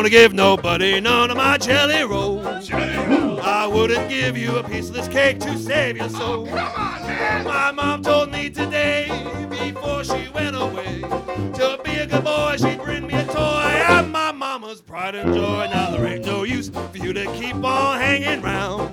wanna give nobody none of my jelly rolls. I wouldn't give you a piece of this cake to save your soul. Come on, man. My mom told me today, before she went away, to be a good boy, she'd bring me a toy. I'm my mama's pride and joy. Now there ain't no use for you to keep on hanging round.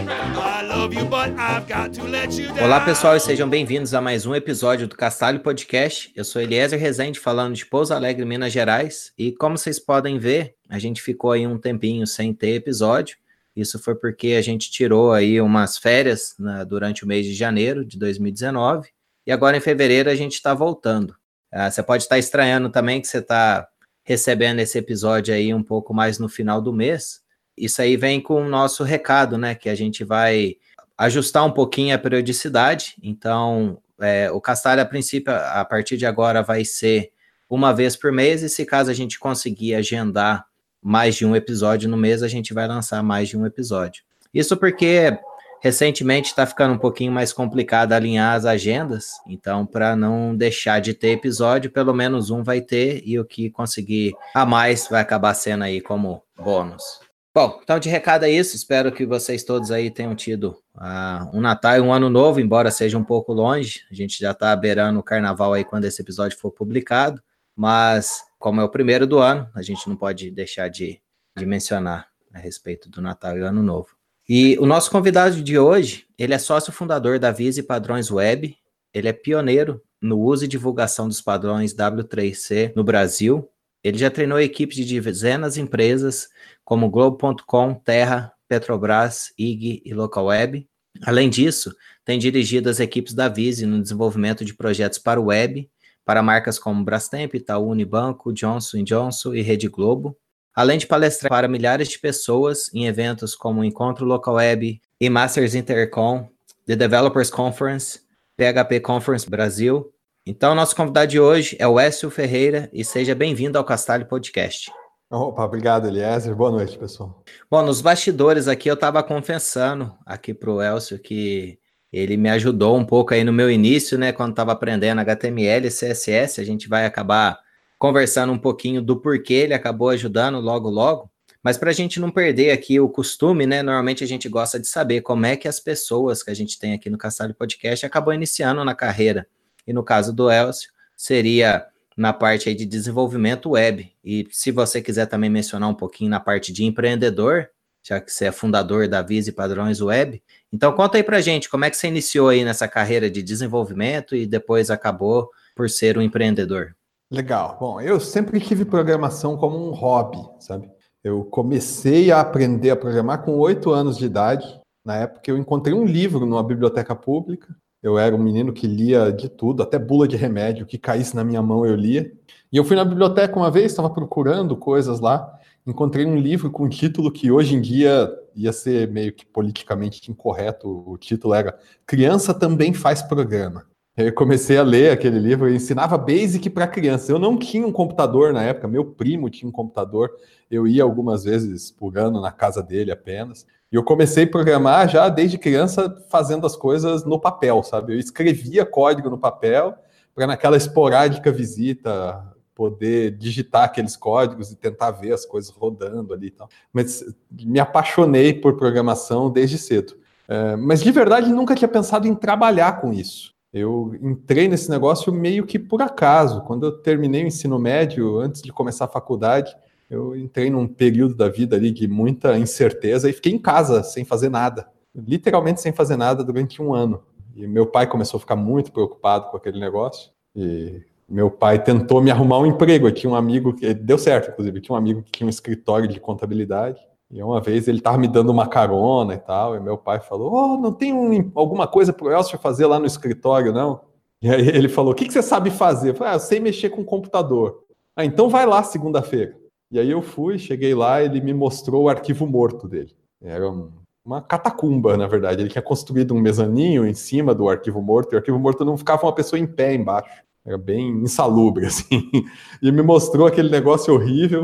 I love you, but I've got to let you down. Olá, pessoal, e sejam bem-vindos a mais um episódio do Castalho Podcast. Eu sou Eliezer Rezende, falando de Pouso Alegre, Minas Gerais. E como vocês podem ver, a gente ficou aí um tempinho sem ter episódio. Isso foi porque a gente tirou aí umas férias durante o mês de janeiro de 2019. E agora em fevereiro a gente está voltando. Você pode estar estranhando também que você está recebendo esse episódio aí um pouco mais no final do mês. Isso aí vem com o nosso recado, né? Que a gente vai ajustar um pouquinho a periodicidade. Então, o Castalho, a princípio, a partir de agora, vai ser uma vez por mês. E se caso a gente conseguir agendar mais de um episódio no mês, a gente vai lançar mais de um episódio. Isso porque recentemente está ficando um pouquinho mais complicado alinhar as agendas. Então, para não deixar de ter episódio, pelo menos um vai ter. E o que conseguir a mais vai acabar sendo aí como bônus. Bom, então de recado é isso, espero que vocês todos aí tenham tido um Natal e um Ano Novo, embora seja um pouco longe, a gente já está beirando o Carnaval aí quando esse episódio for publicado, mas como é o primeiro do ano, a gente não pode deixar de mencionar a respeito do Natal e Ano Novo. E o nosso convidado de hoje, ele é sócio fundador da Vise Padrões Web, ele é pioneiro no uso e divulgação dos padrões W3C no Brasil. Ele já treinou equipes de dezenas de empresas, como Globo.com, Terra, Petrobras, IG e Localweb. Além disso, tem dirigido as equipes da Vise no desenvolvimento de projetos para o web, para marcas como Brastemp, Itaú Unibanco, Johnson & Johnson e Rede Globo. Além de palestrar para milhares de pessoas em eventos como o Encontro Localweb e Masters Intercom, The Developers Conference, PHP Conference Brasil. Então, nosso convidado de hoje é o Elcio Ferreira e seja bem-vindo ao Castalho Podcast. Opa, obrigado, Eliezer. Boa noite, pessoal. Bom, nos bastidores aqui eu estava confessando aqui para o Elcio que ele me ajudou um pouco aí no meu início, né, quando estava aprendendo HTML e CSS. A gente vai acabar conversando um pouquinho do porquê ele acabou ajudando logo. Mas para a gente não perder aqui o costume, né, normalmente a gente gosta de saber como é que as pessoas que a gente tem aqui no Castalho Podcast acabam iniciando na carreira. E no caso do Elcio, seria na parte aí de desenvolvimento web. E se você quiser também mencionar um pouquinho na parte de empreendedor, já que você é fundador da Vise Padrões Web, então conta aí pra gente, como é que você iniciou aí nessa carreira de desenvolvimento e depois acabou por ser um empreendedor? Legal. Bom, eu sempre tive programação como um hobby, sabe? Eu comecei a aprender a programar com 8 anos de idade. Na época eu encontrei um livro numa biblioteca pública. Eu era um menino que lia de tudo, até bula de remédio, que caísse na minha mão eu lia. E eu fui na biblioteca uma vez, estava procurando coisas lá, encontrei um livro com um título que hoje em dia ia ser meio que politicamente incorreto. O título era Criança Também Faz Programa. Eu comecei a ler aquele livro e ensinava Basic para criança. Eu não tinha um computador na época, meu primo tinha um computador. Eu ia algumas vezes por ano na casa dele apenas. E eu comecei a programar já desde criança fazendo as coisas no papel, sabe? Eu escrevia código no papel para naquela esporádica visita poder digitar aqueles códigos e tentar ver as coisas rodando ali e tal. Mas me apaixonei por programação desde cedo. Mas de verdade nunca tinha pensado em trabalhar com isso. Eu entrei nesse negócio meio que por acaso. Quando eu terminei o ensino médio, antes de começar a faculdade, eu entrei num período da vida ali de muita incerteza e fiquei em casa sem fazer nada. Literalmente sem fazer nada durante 1 ano. E meu pai começou a ficar muito preocupado com aquele negócio. E meu pai tentou me arrumar um emprego. Eu tinha um amigo, que deu certo inclusive, eu tinha um amigo que tinha um escritório de contabilidade. E uma vez ele estava me dando uma carona e tal, e meu pai falou, não tem alguma coisa para o Elcio fazer lá no escritório, não? E aí ele falou, o que você sabe fazer? Eu falei, eu sei mexer com computador. Então vai lá segunda-feira. E aí eu fui, cheguei lá, ele me mostrou o arquivo morto dele. Era uma catacumba, na verdade. Ele tinha construído um mezaninho em cima do arquivo morto, e o arquivo morto não ficava uma pessoa em pé embaixo. Era bem insalubre, assim. E me mostrou aquele negócio horrível.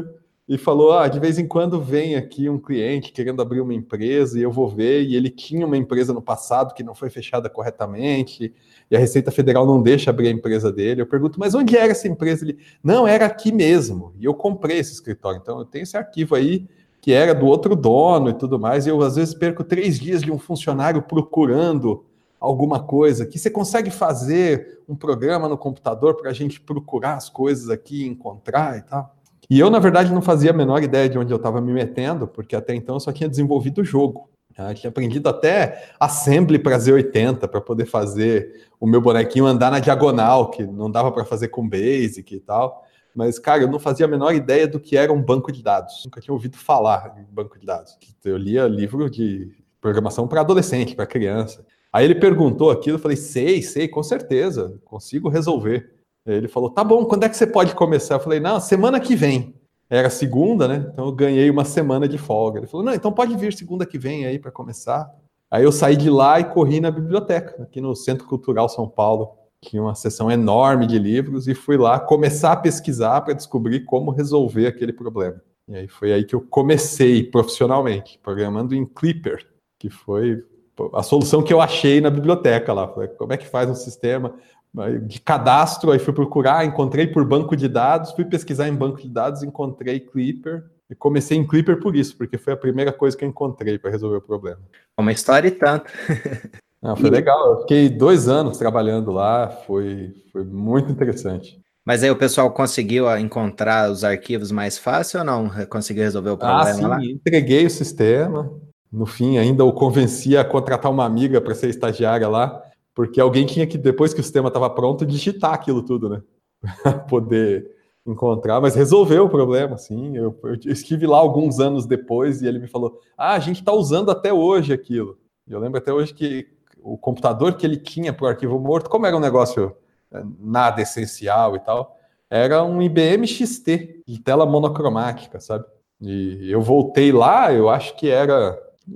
e falou, de vez em quando vem aqui um cliente querendo abrir uma empresa e eu vou ver, e ele tinha uma empresa no passado que não foi fechada corretamente, e a Receita Federal não deixa abrir a empresa dele. Eu pergunto, mas onde era essa empresa? Ele, não, era aqui mesmo, e eu comprei esse escritório, então eu tenho esse arquivo aí, que era do outro dono e tudo mais, e eu às vezes perco 3 dias de um funcionário procurando alguma coisa, que você consegue fazer um programa no computador para a gente procurar as coisas aqui, encontrar e tal. E eu, na verdade, não fazia a menor ideia de onde eu estava me metendo, porque até então eu só tinha desenvolvido o jogo. Eu tinha aprendido até Assembly para Z80, para poder fazer o meu bonequinho andar na diagonal, que não dava para fazer com Basic e tal. Mas, cara, eu não fazia a menor ideia do que era um banco de dados. Nunca tinha ouvido falar em banco de dados. Eu lia livro de programação para adolescente, para criança. Aí ele perguntou aquilo, eu falei, sei, com certeza, consigo resolver. Aí ele falou, tá bom, quando é que você pode começar? Eu falei, não, semana que vem. Era segunda, né? Então eu ganhei uma semana de folga. Ele falou, não, então pode vir segunda que vem aí para começar. Aí eu saí de lá e corri na biblioteca, aqui no Centro Cultural São Paulo. Tinha uma seção enorme de livros e fui lá começar a pesquisar para descobrir como resolver aquele problema. E aí foi aí que eu comecei profissionalmente, programando em Clipper, que foi a solução que eu achei na biblioteca lá. Falei, como é que faz um sistema de cadastro? Aí fui procurar, encontrei por banco de dados, fui pesquisar em banco de dados, encontrei Clipper e comecei em Clipper por isso, porque foi a primeira coisa que eu encontrei para resolver o problema. Uma história e tanto. Foi legal, eu fiquei 2 anos trabalhando lá, foi muito interessante. Mas aí o pessoal conseguiu encontrar os arquivos mais fácil ou não? Conseguiu resolver o problema sim, lá? Entreguei o sistema. No fim, ainda o convenci a contratar uma amiga para ser estagiária lá, porque alguém tinha que, depois que o sistema estava pronto, digitar aquilo tudo, né? Para poder encontrar, mas resolveu o problema, sim. Eu estive lá alguns anos depois e ele me falou, a gente está usando até hoje aquilo. E eu lembro até hoje que o computador que ele tinha para o arquivo morto, como era um negócio nada essencial e tal, era um IBM XT, de tela monocromática, sabe? E eu voltei lá, eu acho que era...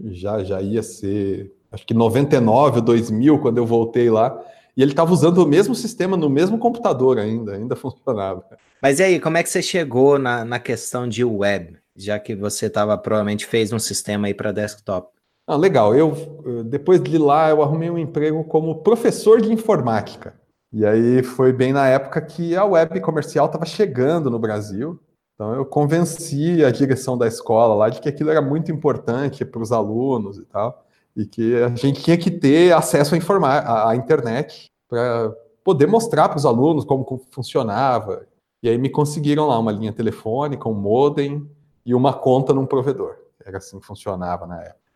Já ia ser, acho que 99 ou 2000, quando eu voltei lá, e ele estava usando o mesmo sistema no mesmo computador ainda funcionava. Mas e aí, como é que você chegou na questão de web, já que você provavelmente fez um sistema aí para desktop? Legal, depois de lá eu arrumei um emprego como professor de informática, e aí foi bem na época que a web comercial estava chegando no Brasil. Então eu convenci a direção da escola lá de que aquilo era muito importante para os alunos e tal, e que a gente tinha que ter acesso à internet para poder mostrar para os alunos como funcionava. E aí me conseguiram lá uma linha telefônica, um modem e uma conta num provedor. Era assim que funcionava na época.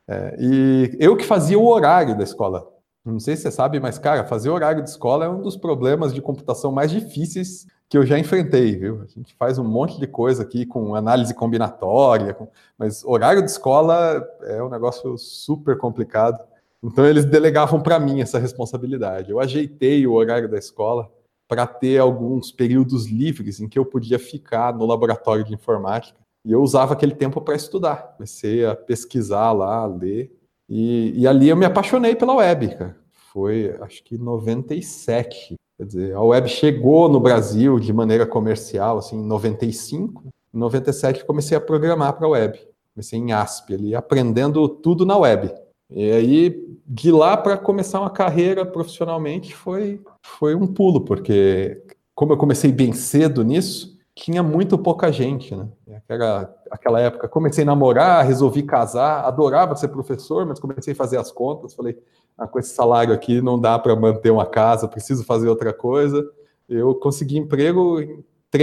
E eu que fazia o horário da escola. Não sei se você sabe, mas, cara, fazer horário de escola é um dos problemas de computação mais difíceis que eu já enfrentei, viu? A gente faz um monte de coisa aqui com análise combinatória, mas horário de escola é um negócio super complicado. Então eles delegavam para mim essa responsabilidade. Eu ajeitei o horário da escola para ter alguns períodos livres em que eu podia ficar no laboratório de informática. E eu usava aquele tempo para estudar. Comecei a pesquisar lá, a ler. E ali eu me apaixonei pela web, cara. Foi, acho que 97. Quer dizer, a web chegou no Brasil de maneira comercial, assim, em 95. Em 97 comecei a programar para a web. Comecei em ASP ali, aprendendo tudo na web. E aí, de lá para começar uma carreira profissionalmente, foi um pulo, porque como eu comecei bem cedo nisso, tinha muito pouca gente, né? Aquela época, comecei a namorar, resolvi casar, adorava ser professor, mas comecei a fazer as contas, falei, com esse salário aqui não dá para manter uma casa, preciso fazer outra coisa. Eu consegui emprego em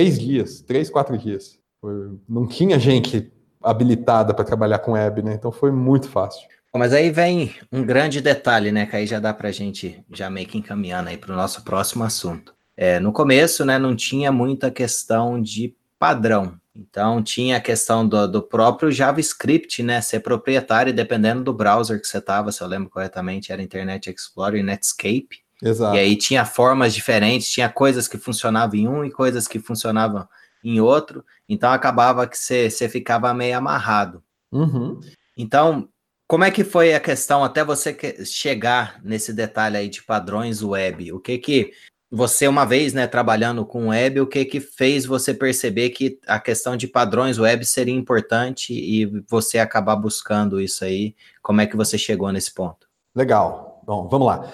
3, 4 dias. Não tinha gente habilitada para trabalhar com web, né? Então foi muito fácil. Mas aí vem um grande detalhe, né? Que aí já dá para a gente já meio que encaminhando aí para o nosso próximo assunto. No começo, né, não tinha muita questão de padrão. Então, tinha a questão do próprio JavaScript, né, ser proprietário, dependendo do browser que você estava, se eu lembro corretamente, era Internet Explorer e Netscape. Exato. E aí tinha formas diferentes, tinha coisas que funcionavam em um e coisas que funcionavam em outro. Então, acabava que você ficava meio amarrado. Uhum. Então, como é que foi a questão até você chegar nesse detalhe aí de padrões web? O que você uma vez, né, trabalhando com web, o que fez você perceber que a questão de padrões web seria importante e você acabar buscando isso aí? Como é que você chegou nesse ponto? Legal. Bom, vamos lá.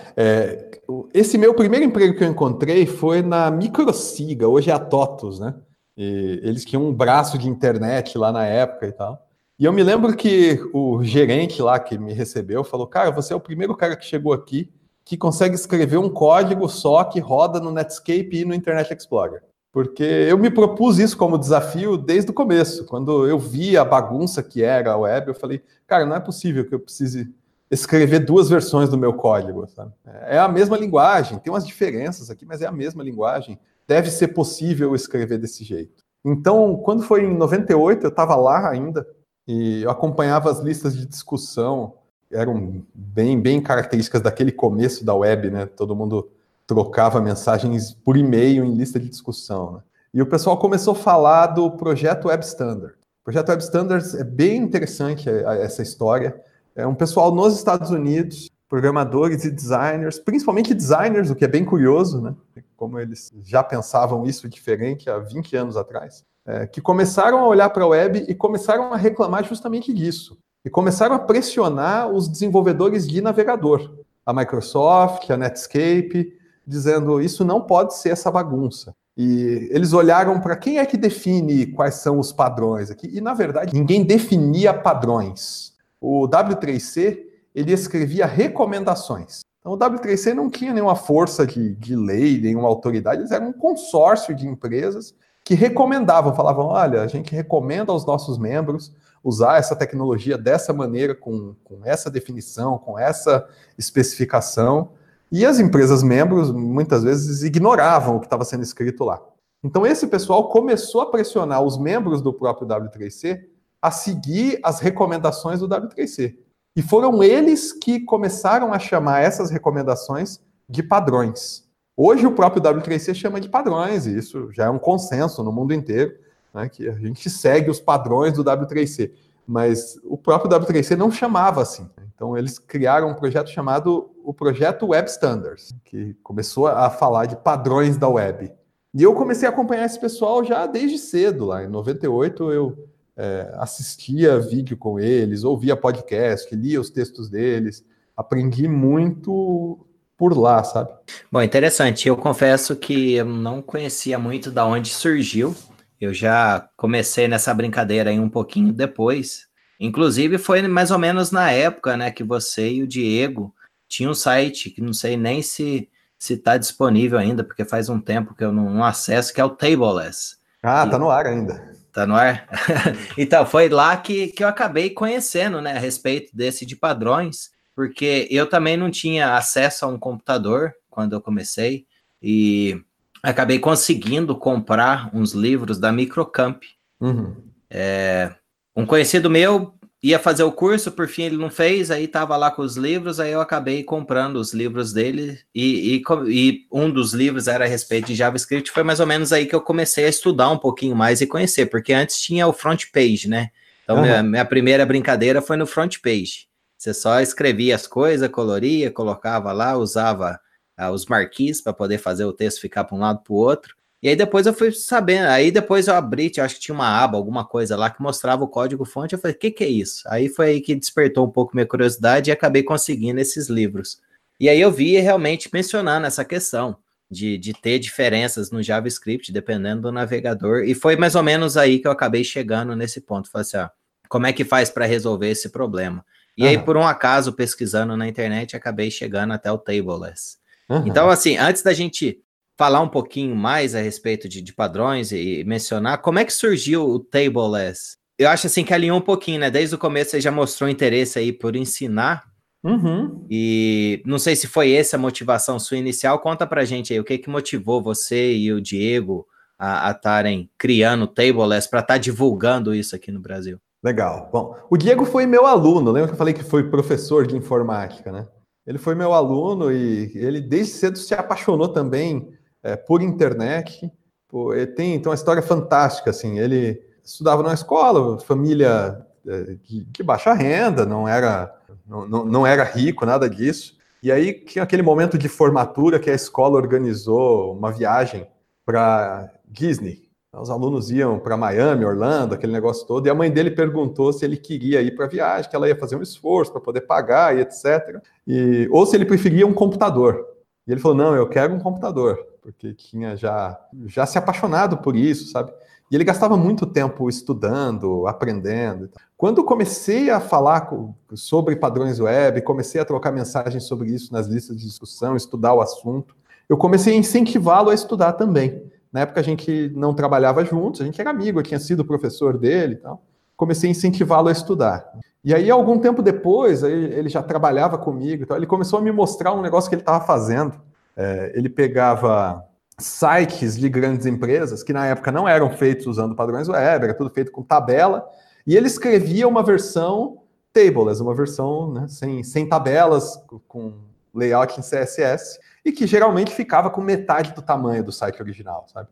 Esse meu primeiro emprego que eu encontrei foi na Microsiga, hoje é a TOTUS, né? E eles tinham um braço de internet lá na época e tal. E eu me lembro que o gerente lá que me recebeu falou, cara, você é o primeiro cara que chegou aqui que consegue escrever um código só que roda no Netscape e no Internet Explorer. Porque eu me propus isso como desafio desde o começo. Quando eu vi a bagunça que era a web, eu falei, cara, não é possível que eu precise escrever duas versões do meu código, sabe? É a mesma linguagem, tem umas diferenças aqui, mas é a mesma linguagem. Deve ser possível escrever desse jeito. Então, quando foi em 98, eu estava lá ainda, e eu acompanhava as listas de discussão, eram bem características daquele começo da web, né? Todo mundo trocava mensagens por e-mail em lista de discussão, né? E o pessoal começou a falar do projeto Web Standard. O projeto Web Standards é bem interessante essa história. É um pessoal nos Estados Unidos, programadores e designers, principalmente designers, o que é bem curioso, né? Como eles já pensavam isso diferente há 20 anos atrás, que começaram a olhar para a web e começaram a reclamar justamente disso. E começaram a pressionar os desenvolvedores de navegador, a Microsoft, a Netscape, dizendo isso não pode ser essa bagunça. E eles olharam para quem é que define quais são os padrões aqui. E, na verdade, ninguém definia padrões. O W3C, ele escrevia recomendações. Então, o W3C não tinha nenhuma força de lei, nenhuma autoridade, eles eram um consórcio de empresas que recomendavam, falavam, olha, a gente recomenda aos nossos membros usar essa tecnologia dessa maneira, com essa definição, com essa especificação, e as empresas membros, muitas vezes, ignoravam o que estava sendo escrito lá. Então, esse pessoal começou a pressionar os membros do próprio W3C a seguir as recomendações do W3C. E foram eles que começaram a chamar essas recomendações de padrões. Hoje o próprio W3C chama de padrões, e isso já é um consenso no mundo inteiro, né, que a gente segue os padrões do W3C. Mas o próprio W3C não chamava assim. Então eles criaram um projeto chamado o Projeto Web Standards, que começou a falar de padrões da web. E eu comecei a acompanhar esse pessoal já desde cedo. Lá em 98 eu assistia vídeo com eles, ouvia podcast, lia os textos deles, aprendi muito por lá, sabe? Bom, interessante. Eu confesso que eu não conhecia muito da onde surgiu. Eu já comecei nessa brincadeira aí um pouquinho depois. Inclusive foi mais ou menos na época, né, que você e o Diego tinham um site, que não sei nem se está disponível ainda, porque faz um tempo que eu não acesso, que é o Tableless. Ah, tá no ar ainda. Tá no ar? Então, foi lá que eu acabei conhecendo, né, a respeito desse de padrões, porque eu também não tinha acesso a um computador quando eu comecei, e acabei conseguindo comprar uns livros da Microcamp. Uhum. Um conhecido meu ia fazer o curso, por fim ele não fez, aí estava lá com os livros, aí eu acabei comprando os livros dele, e um dos livros era a respeito de JavaScript. Foi mais ou menos aí que eu comecei a estudar um pouquinho mais e conhecer, porque antes tinha o front page, né? Então minha primeira brincadeira foi no front page. Você só escrevia as coisas, coloria, colocava lá, usava os marquees para poder fazer o texto ficar para um lado para o outro. E aí depois eu fui sabendo, aí depois eu abri, eu acho que tinha uma aba, alguma coisa lá que mostrava o código-fonte, eu falei, o que é isso? Aí foi aí que despertou um pouco minha curiosidade e acabei conseguindo esses livros. E aí eu vi realmente mencionando essa questão de ter diferenças no JavaScript, dependendo do navegador, e foi mais ou menos aí que eu acabei chegando nesse ponto. Falei assim, como é que faz para resolver esse problema? E aí, por um acaso, pesquisando na internet, acabei chegando até o Tableless. Então, assim, antes da gente falar um pouquinho mais a respeito de padrões e mencionar como é que surgiu o Tableless. Eu acho assim que alinhou um pouquinho, né? Desde o começo você já mostrou interesse aí por ensinar. E não sei se foi essa a motivação sua inicial. Conta pra gente aí o que motivou você e o Diego a estarem criando o Tableless para estar divulgando isso aqui no Brasil. Legal. Bom, o Diego foi meu aluno. Lembra que eu falei que foi professor de informática, né? Ele foi meu aluno e ele desde cedo se apaixonou também por internet. Ele tem uma história fantástica, assim. Ele estudava numa escola, família de baixa renda, não era rico, nada disso. E aí tinha aquele momento de formatura que a escola organizou uma viagem para Disney. Os alunos iam para Miami, Orlando, aquele negócio todo, e a mãe dele perguntou se ele queria ir para a viagem, que ela ia fazer um esforço para poder pagar e etc. Ou se ele preferia um computador. E ele falou, não, eu quero um computador, porque tinha já se apaixonado por isso, sabe? E ele gastava muito tempo estudando, aprendendo. Quando eu comecei a falar sobre padrões web, comecei a trocar mensagens sobre isso nas listas de discussão, estudar o assunto, eu comecei a incentivá-lo a estudar também. Na época a gente não trabalhava juntos, a gente era amigo, eu tinha sido professor dele e tal. Comecei a incentivá-lo a estudar. E aí, algum tempo depois, ele já trabalhava comigo e tal, ele começou a me mostrar um negócio que ele estava fazendo. Ele pegava sites de grandes empresas, que na época não eram feitos usando padrões web, era tudo feito com tabela, e ele escrevia uma versão tableless, uma versão, né, sem tabelas, com layout em CSS, e que geralmente ficava com metade do tamanho do site original, sabe?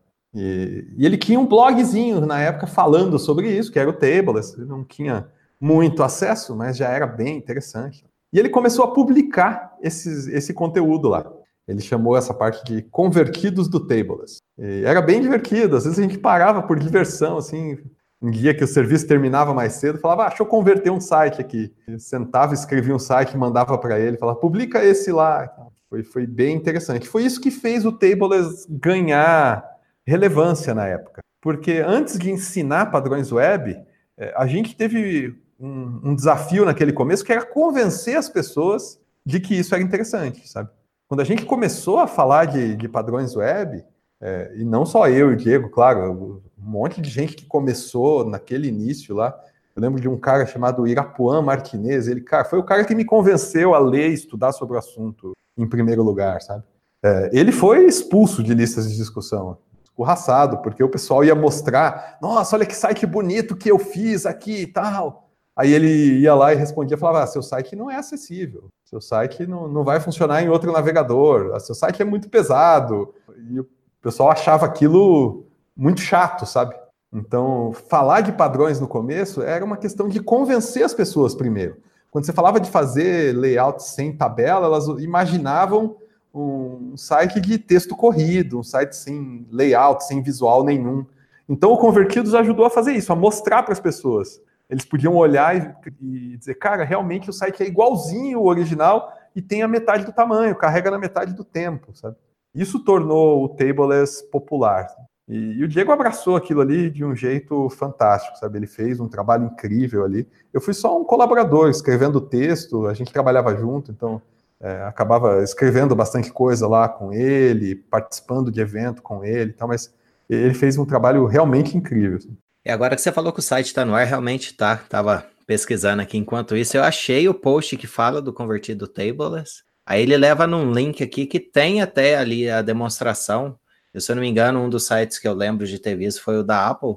E ele tinha um blogzinho na época falando sobre isso, que era o Tableless, ele não tinha muito acesso, mas já era bem interessante. E ele começou a publicar esse conteúdo lá. Ele chamou essa parte de convertidos do Tableless. E era bem divertido, às vezes a gente parava por diversão, assim, um dia que o serviço terminava mais cedo, falava, deixa eu converter um site aqui. Ele sentava, escrevia um site, mandava para ele, falava, publica esse lá. Foi bem interessante. Foi isso que fez o Tableless ganhar relevância na época. Porque antes de ensinar padrões web, a gente teve um desafio naquele começo, que era convencer as pessoas de que isso era interessante, sabe? Quando a gente começou a falar de padrões web, e não só eu e o Diego, claro, um monte de gente que começou naquele início lá. Eu lembro de um cara chamado Irapuan Martinez, ele, cara, foi o cara que me convenceu a ler e estudar sobre o assunto em primeiro lugar, sabe? Ele foi expulso de listas de discussão, escorraçado, porque o pessoal ia mostrar, nossa, olha que site bonito que eu fiz aqui e tal. Aí ele ia lá e respondia, falava, seu site não é acessível, seu site não vai funcionar em outro navegador, seu site é muito pesado. E o pessoal achava aquilo muito chato, sabe? Então, falar de padrões no começo era uma questão de convencer as pessoas primeiro. Quando você falava de fazer layout sem tabela, elas imaginavam um site de texto corrido, um site sem layout, sem visual nenhum. Então, o Convertidos ajudou a fazer isso, a mostrar para as pessoas. Eles podiam olhar e dizer, cara, realmente o site é igualzinho o original e tem a metade do tamanho, carrega na metade do tempo, sabe? Isso tornou o Tableless popular. E o Diego abraçou aquilo ali de um jeito fantástico, sabe? Ele fez um trabalho incrível ali. Eu fui só um colaborador, escrevendo texto, a gente trabalhava junto, então acabava escrevendo bastante coisa lá com ele, participando de evento com ele e tal, mas ele fez um trabalho realmente incrível. Assim. E agora que você falou que o site está no ar, realmente tá. Tava pesquisando aqui enquanto isso, eu achei o post que fala do convertido Tableless. Aí ele leva num link aqui que tem até ali a demonstração. Se eu não me engano, um dos sites que eu lembro de ter visto foi o da Apple.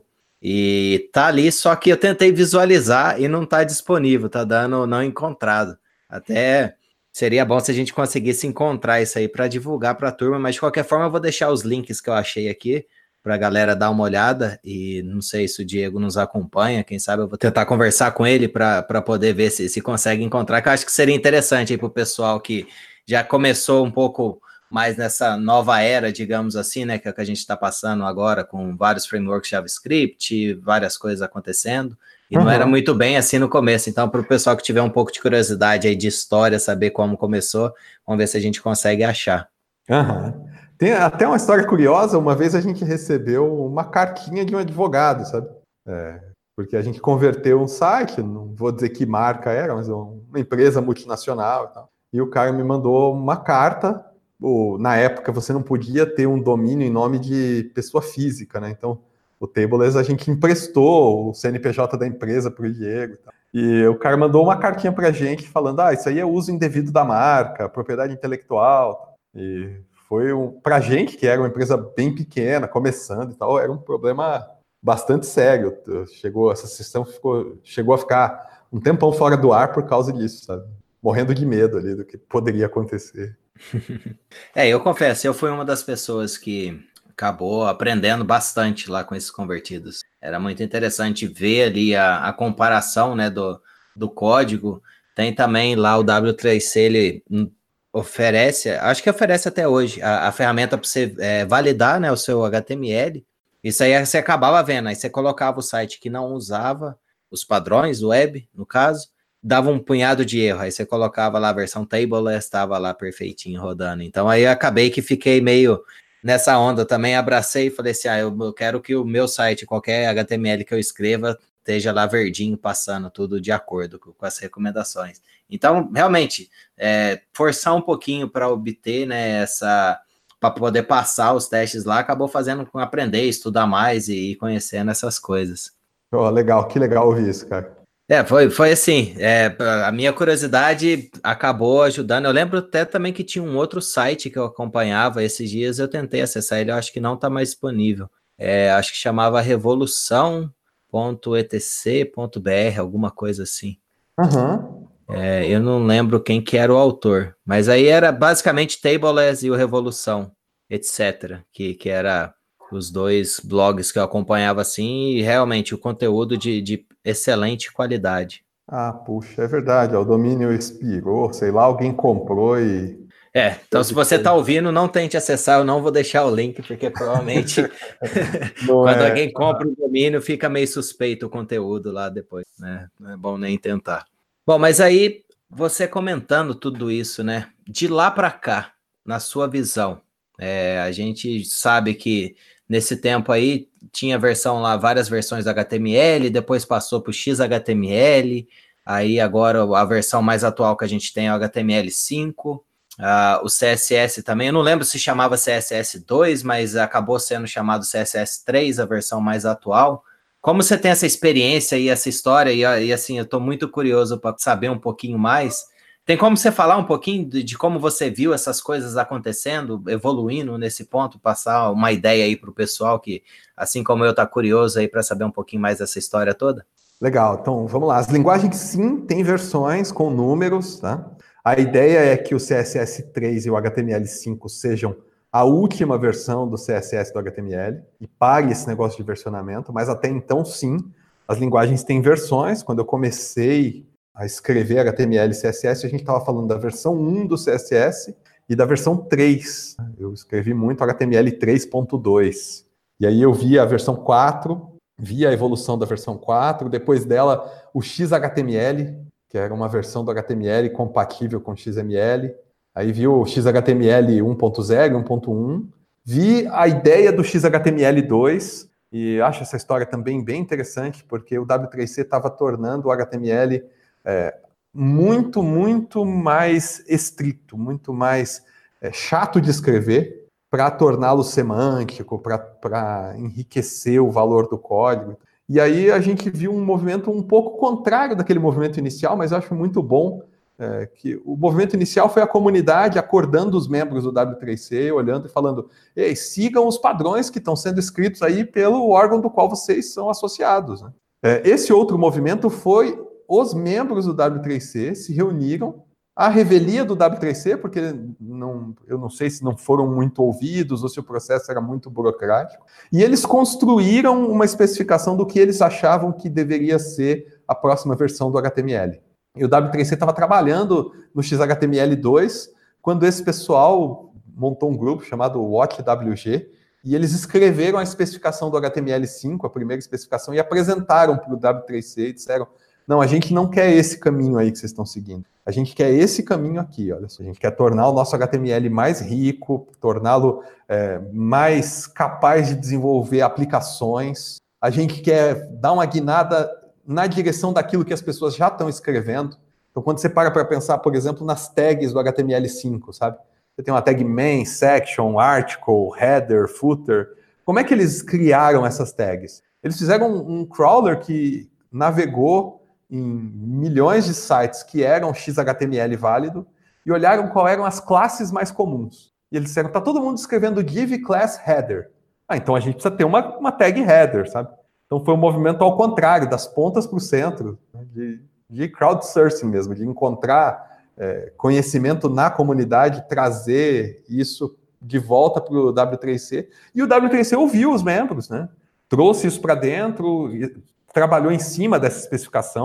E tá ali, só que eu tentei visualizar e não tá disponível, tá dando não encontrado. Até seria bom se a gente conseguisse encontrar isso aí para divulgar para a turma, mas de qualquer forma eu vou deixar os links que eu achei aqui para a galera dar uma olhada. E não sei se o Diego nos acompanha, quem sabe eu vou tentar conversar com ele para poder ver se consegue encontrar, que eu acho que seria interessante aí para o pessoal que já começou um pouco mais nessa nova era, digamos assim, né, que é o que a gente está passando agora, com vários frameworks JavaScript, várias coisas acontecendo, e não era muito bem assim no começo. Então, para o pessoal que tiver um pouco de curiosidade aí de história, saber como começou, vamos ver se a gente consegue achar. Tem até uma história curiosa, uma vez a gente recebeu uma cartinha de um advogado, sabe? Porque a gente converteu um site, não vou dizer que marca era, mas uma empresa multinacional e tal, e o cara me mandou uma carta. Na época você não podia ter um domínio em nome de pessoa física, né? Então, o Tableless a gente emprestou o CNPJ da empresa para o Diego. E o cara mandou uma cartinha para a gente falando, isso aí é uso indevido da marca, propriedade intelectual. E foi para a gente, que era uma empresa bem pequena, começando e tal, era um problema bastante sério. Essa sessão chegou a ficar um tempão fora do ar por causa disso, sabe? Morrendo de medo ali do que poderia acontecer. Eu confesso, eu fui uma das pessoas que acabou aprendendo bastante lá com esses convertidos. Era muito interessante ver ali a comparação, né, do código. Tem também lá o W3C, ele oferece, acho que oferece até hoje, a ferramenta para você validar, né, o seu HTML. Isso aí você acabava vendo, aí você colocava o site que não usava os padrões web, no caso, dava um punhado de erro, aí você colocava lá a versão tableless, estava lá perfeitinho rodando. Então aí eu acabei que fiquei meio nessa onda também, abracei e falei assim, eu quero que o meu site, qualquer HTML que eu escreva, esteja lá verdinho, passando tudo de acordo com as recomendações. Então, realmente, forçar um pouquinho para obter, né, para poder passar os testes lá, acabou fazendo com aprender, estudar mais e ir conhecendo essas coisas. Oh, legal, que legal ouvir isso, cara. Foi assim, a minha curiosidade acabou ajudando. Eu lembro até também que tinha um outro site que eu acompanhava esses dias, eu tentei acessar ele, eu acho que não está mais disponível. Acho que chamava revolução.etc.br, alguma coisa assim. Uhum. Eu não lembro quem que era o autor, mas aí era basicamente Tableless e o Revolução, etc., que era os dois blogs que eu acompanhava assim, e realmente o conteúdo de excelente qualidade. Ah, puxa, é verdade, o domínio expirou, sei lá, alguém comprou e... Então se você está ouvindo, não tente acessar, eu não vou deixar o link, porque provavelmente quando alguém compra o domínio, fica meio suspeito o conteúdo lá depois, né? Não é bom nem tentar. Bom, mas aí, você comentando tudo isso, né? De lá para cá, na sua visão, a gente sabe que nesse tempo aí tinha versão lá, várias versões do HTML, depois passou para o XHTML, aí agora a versão mais atual que a gente tem é o HTML5, o CSS também, eu não lembro se chamava CSS2, mas acabou sendo chamado CSS3, a versão mais atual. Como você tem essa experiência e essa história, e assim, eu estou muito curioso para saber um pouquinho mais, tem como você falar um pouquinho de como você viu essas coisas acontecendo, evoluindo nesse ponto, passar uma ideia aí para o pessoal que, assim como eu, está curioso aí para saber um pouquinho mais dessa história toda? Legal, então vamos lá. As linguagens sim têm versões com números, tá? A ideia é que o CSS3 e o HTML5 sejam a última versão do CSS do HTML e pague esse negócio de versionamento, mas até então, sim, as linguagens têm versões. Quando eu comecei a escrever HTML e CSS, a gente estava falando da versão 1 do CSS e da versão 3. Eu escrevi muito HTML 3.2. E aí eu vi a versão 4, vi a evolução da versão 4, depois dela o XHTML, que era uma versão do HTML compatível com XML. Aí vi o XHTML 1.0, 1.1, vi a ideia do XHTML2, e acho essa história também bem interessante, porque o W3C estava tornando o HTML muito, muito mais estrito, muito mais chato de escrever, para torná-lo semântico, para enriquecer o valor do código. E aí a gente viu um movimento um pouco contrário daquele movimento inicial, mas eu acho muito bom, que o movimento inicial foi a comunidade acordando os membros do W3C, olhando e falando, ei, sigam os padrões que estão sendo escritos aí pelo órgão do qual vocês são associados, né? Esse outro movimento foi os membros do W3C se reuniram, a revelia do W3C, porque eu não sei se não foram muito ouvidos ou se o processo era muito burocrático, e eles construíram uma especificação do que eles achavam que deveria ser a próxima versão do HTML. E o W3C estava trabalhando no XHTML2, quando esse pessoal montou um grupo chamado WatchWG, e eles escreveram a especificação do HTML5, a primeira especificação, e apresentaram para o W3C e disseram, não, a gente não quer esse caminho aí que vocês estão seguindo. A gente quer esse caminho aqui, olha só. A gente quer tornar o nosso HTML mais rico, torná-lo mais capaz de desenvolver aplicações. A gente quer dar uma guinada na direção daquilo que as pessoas já estão escrevendo. Então, quando você para pensar, por exemplo, nas tags do HTML5, sabe? Você tem uma tag main, section, article, header, footer. Como é que eles criaram essas tags? Eles fizeram um crawler que navegou em milhões de sites que eram XHTML válido e olharam quais eram as classes mais comuns. E eles disseram, está todo mundo escrevendo div class header. Então a gente precisa ter uma tag header, sabe? Então foi um movimento ao contrário, das pontas para o centro, né? de crowdsourcing mesmo, de encontrar conhecimento na comunidade, trazer isso de volta para o W3C. E o W3C ouviu os membros, né? Trouxe isso para dentro, trabalhou em cima dessa especificação.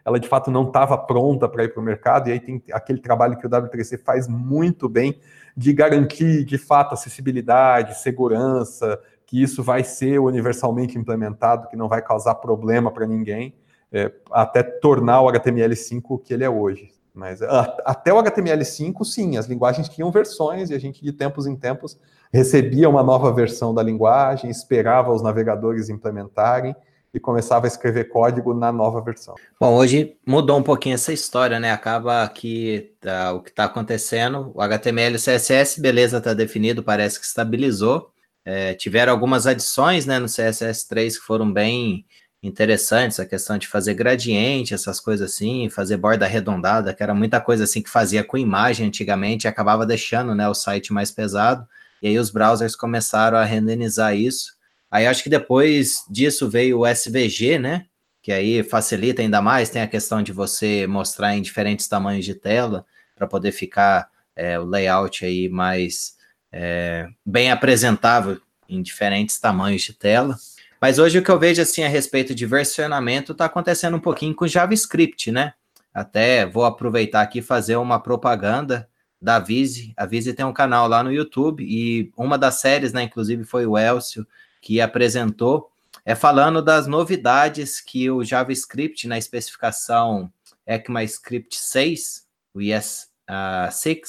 ela de fato não estava pronta para ir para o mercado, e aí tem aquele trabalho que o W3C faz muito bem, de garantir, de fato, acessibilidade, segurança, que isso vai ser universalmente implementado, que não vai causar problema para ninguém, até tornar o HTML5 o que ele é hoje. Mas até o HTML5, sim, as linguagens tinham versões, e a gente, de tempos em tempos, recebia uma nova versão da linguagem, esperava os navegadores implementarem, e começava a escrever código na nova versão. Bom, hoje mudou um pouquinho essa história, né? Acaba que o que está acontecendo, o HTML e o CSS, beleza, está definido, parece que estabilizou. Tiveram algumas adições, né, no CSS3 que foram bem interessantes, a questão de fazer gradiente, essas coisas assim, fazer borda arredondada, que era muita coisa assim que fazia com imagem antigamente, e acabava deixando, né, o site mais pesado, e aí os browsers começaram a renderizar isso. Aí acho que depois disso veio o SVG, né? Que aí facilita ainda mais, tem a questão de você mostrar em diferentes tamanhos de tela, para poder ficar o layout aí mais bem apresentável em diferentes tamanhos de tela. Mas hoje o que eu vejo assim a respeito de versionamento está acontecendo um pouquinho com JavaScript, né? Até vou aproveitar aqui e fazer uma propaganda da Vize. A Vize tem um canal lá no YouTube, e uma das séries, né, inclusive foi o Elcio que apresentou, falando das novidades que o JavaScript, na especificação ECMAScript 6, o ES6,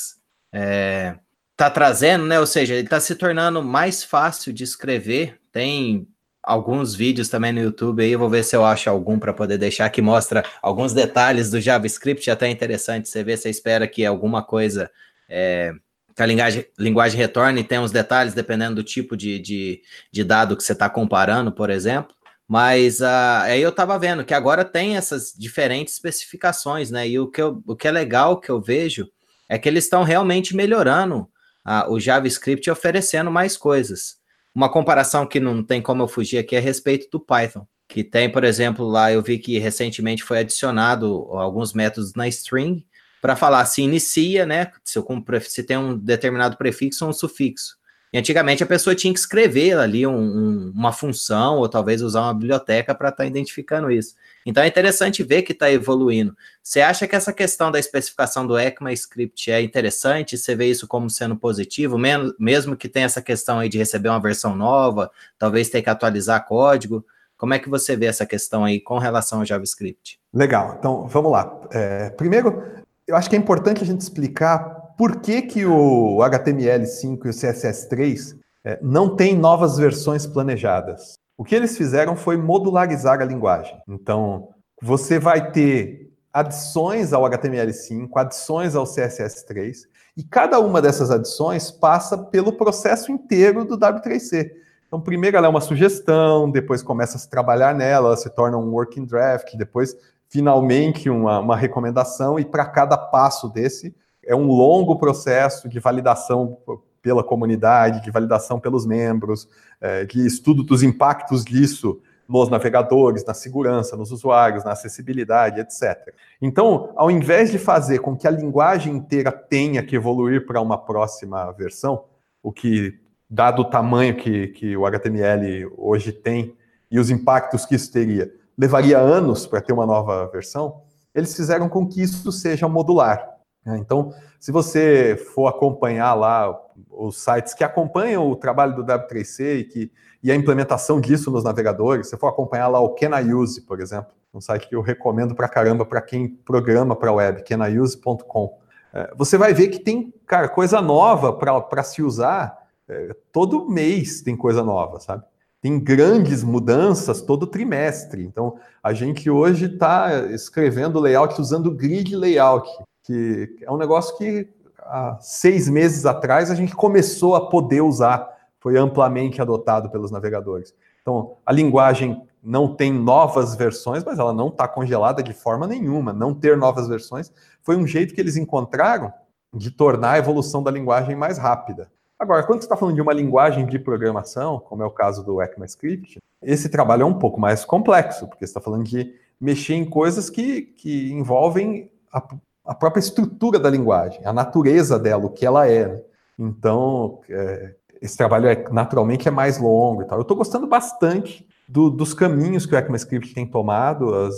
está trazendo, né? Ou seja, ele está se tornando mais fácil de escrever. Tem alguns vídeos também no YouTube aí, vou ver se eu acho algum para poder deixar, que mostra alguns detalhes do JavaScript, até interessante você ver, você espera que alguma coisa... que a linguagem retorne, tem uns detalhes dependendo do tipo de dado que você está comparando, por exemplo, mas aí eu estava vendo que agora tem essas diferentes especificações, né, e o que é legal que eu vejo é que eles estão realmente melhorando o JavaScript, oferecendo mais coisas. Uma comparação que não tem como eu fugir aqui é a respeito do Python, que tem, por exemplo, lá eu vi que recentemente foi adicionado alguns métodos na string, para falar se inicia, né, se tem um determinado prefixo ou um sufixo. E antigamente a pessoa tinha que escrever ali uma função, ou talvez usar uma biblioteca para estar identificando isso. Então é interessante ver que está evoluindo. Você acha que essa questão da especificação do ECMAScript é interessante? Você vê isso como sendo positivo, mesmo que tenha essa questão aí de receber uma versão nova, talvez ter que atualizar código? Como é que você vê essa questão aí com relação ao JavaScript? Legal, então vamos lá. Primeiro, eu acho que é importante a gente explicar por que o HTML5 e o CSS3 não têm novas versões planejadas. O que eles fizeram foi modularizar a linguagem. Então, você vai ter adições ao HTML5, adições ao CSS3, e cada uma dessas adições passa pelo processo inteiro do W3C. Então, primeiro ela é uma sugestão, depois começa a se trabalhar nela, ela se torna um working draft, depois finalmente uma recomendação, e para cada passo desse é um longo processo de validação pela comunidade, de validação pelos membros, de estudo dos impactos disso nos navegadores, na segurança, nos usuários, na acessibilidade, etc. Então, ao invés de fazer com que a linguagem inteira tenha que evoluir para uma próxima versão, o que, dado o tamanho que o HTML hoje tem e os impactos que isso teria, levaria anos para ter uma nova versão, eles fizeram com que isso seja modular. Então, se você for acompanhar lá os sites que acompanham o trabalho do W3C e a implementação disso nos navegadores, se for acompanhar lá o Can I Use, por exemplo, um site que eu recomendo pra caramba para quem programa para web, caniuse.com, você vai ver que tem, cara, coisa nova para se usar, todo mês tem coisa nova, sabe? Tem grandes mudanças todo trimestre. Então, a gente hoje está escrevendo layout usando grid layout, que é um negócio que há 6 meses atrás a gente começou a poder usar, foi amplamente adotado pelos navegadores. Então, a linguagem não tem novas versões, mas ela não está congelada de forma nenhuma. Não ter novas versões foi um jeito que eles encontraram de tornar a evolução da linguagem mais rápida. Agora, quando você está falando de uma linguagem de programação, como é o caso do ECMAScript, esse trabalho é um pouco mais complexo, porque você está falando de mexer em coisas que envolvem a própria estrutura da linguagem, a natureza dela, o que ela é. Né? Então, esse trabalho naturalmente é mais longo e tal. Eu estou gostando bastante dos caminhos que o ECMAScript tem tomado,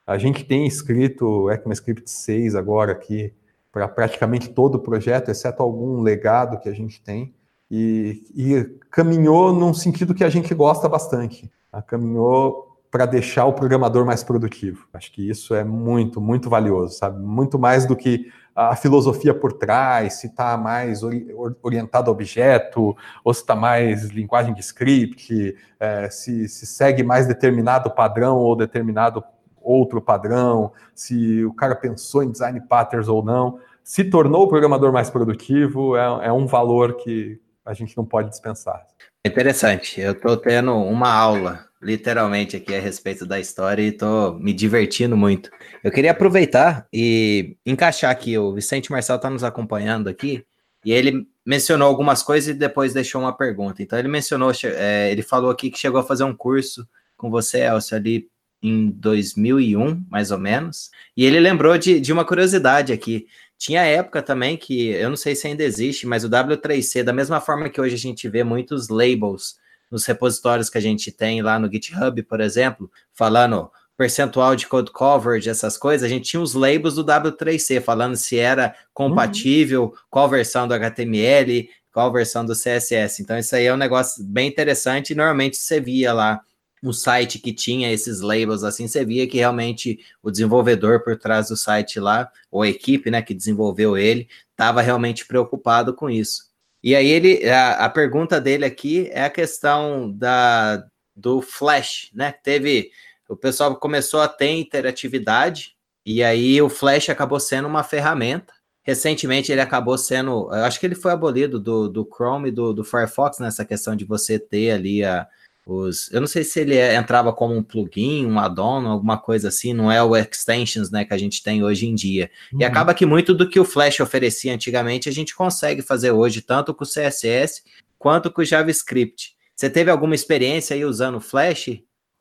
A gente tem escrito o ECMAScript 6 agora aqui para praticamente todo o projeto, exceto algum legado que a gente tem, e caminhou num sentido que a gente gosta bastante. Caminhou para deixar o programador mais produtivo. Acho que isso é muito, muito valioso, sabe? Muito mais do que a filosofia por trás, se está mais orientado a objeto, ou se está mais linguagem de script, se segue mais determinado padrão ou determinado outro padrão, se o cara pensou em design patterns ou não. Se tornou o programador mais produtivo, é um valor que a gente não pode dispensar. Interessante, eu estou tendo uma aula, literalmente, aqui a respeito da história e estou me divertindo muito. Eu queria aproveitar e encaixar aqui, o Vicente Marçal está nos acompanhando aqui, e ele mencionou algumas coisas e depois deixou uma pergunta. Então ele mencionou, ele falou aqui que chegou a fazer um curso com você, Elcio, ali em 2001, mais ou menos, e ele lembrou de uma curiosidade aqui. Tinha época também que, eu não sei se ainda existe, mas o W3C, da mesma forma que hoje a gente vê muitos labels nos repositórios que a gente tem lá no GitHub, por exemplo, falando percentual de code coverage, essas coisas, a gente tinha os labels do W3C, falando se era compatível, qual versão do HTML, qual versão do CSS. Então isso aí é um negócio bem interessante e normalmente você via lá um site que tinha esses labels assim, você via que realmente o desenvolvedor por trás do site lá, ou a equipe, né, que desenvolveu ele, estava realmente preocupado com isso. E aí a pergunta dele aqui é a questão do Flash, né? O pessoal começou a ter interatividade, e aí o Flash acabou sendo uma ferramenta. Recentemente ele acabou sendo, eu acho que ele foi abolido do Chrome e do Firefox, nessa questão de você ter ali eu não sei se ele entrava como um plugin, um add-on, alguma coisa assim, não é o extensions, né, que a gente tem hoje em dia. E acaba que muito do que o Flash oferecia antigamente, a gente consegue fazer hoje, tanto com o CSS quanto com o JavaScript. Você teve alguma experiência aí usando o Flash?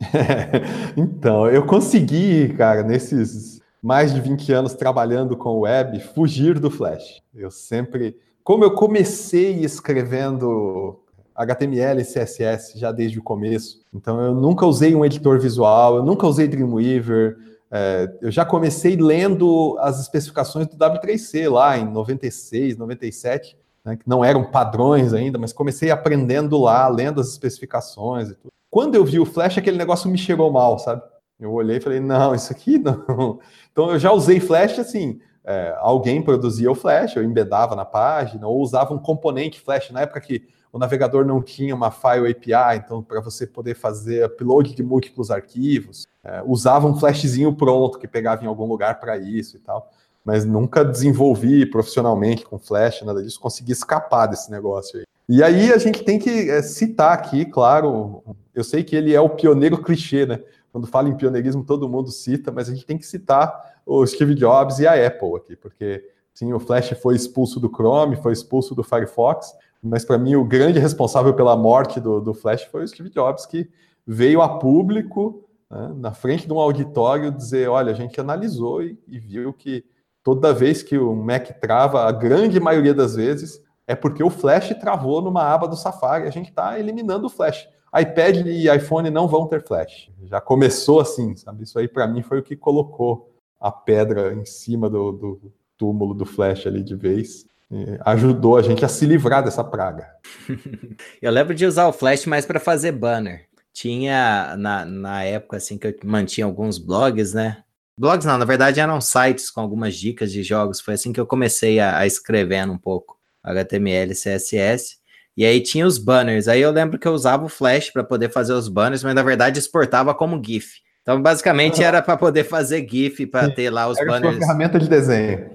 Então, eu consegui, cara, nesses mais de 20 anos trabalhando com web, fugir do Flash. Como eu comecei escrevendo HTML e CSS já desde o começo. Então, eu nunca usei um editor visual, eu nunca usei Dreamweaver. Eu já comecei lendo as especificações do W3C lá em 96, 97, né, que não eram padrões ainda, mas comecei aprendendo lá, lendo as especificações e tudo. Quando eu vi o Flash, aquele negócio me cheirou mal, sabe? Eu olhei e falei, não, isso aqui não. Então, eu já usei Flash assim, alguém produzia o Flash, eu embedava na página, ou usava um componente Flash, na época que o navegador não tinha uma file API, então para você poder fazer upload de múltiplos arquivos, usava um flashzinho pronto que pegava em algum lugar para isso e tal, mas nunca desenvolvi profissionalmente com Flash, nada disso, consegui escapar desse negócio aí. E aí a gente tem que citar aqui, claro, eu sei que ele é o pioneiro clichê, né? Quando fala em pioneirismo todo mundo cita, mas a gente tem que citar o Steve Jobs e a Apple aqui, porque sim, o Flash foi expulso do Chrome, foi expulso do Firefox, mas para mim o grande responsável pela morte do Flash foi o Steve Jobs, que veio a público, né, na frente de um auditório, dizer, olha, a gente analisou e viu que toda vez que o Mac trava, a grande maioria das vezes, é porque o Flash travou numa aba do Safari, a gente está eliminando o Flash. iPad e iPhone não vão ter Flash. Já começou assim, sabe? Isso aí para mim foi o que colocou a pedra em cima do túmulo do Flash ali de vez. Ajudou a gente a se livrar dessa praga. Eu lembro de usar o Flash mais para fazer banner. Tinha, na época, assim, que eu mantinha alguns blogs, né? Blogs não, na verdade eram sites com algumas dicas de jogos. Foi assim que eu comecei a escrever um pouco HTML, CSS. E aí tinha os banners. Aí eu lembro que eu usava o Flash para poder fazer os banners, mas na verdade exportava como GIF. Então, basicamente, era para poder fazer GIF, para ter lá os banners. Era uma ferramenta de desenho.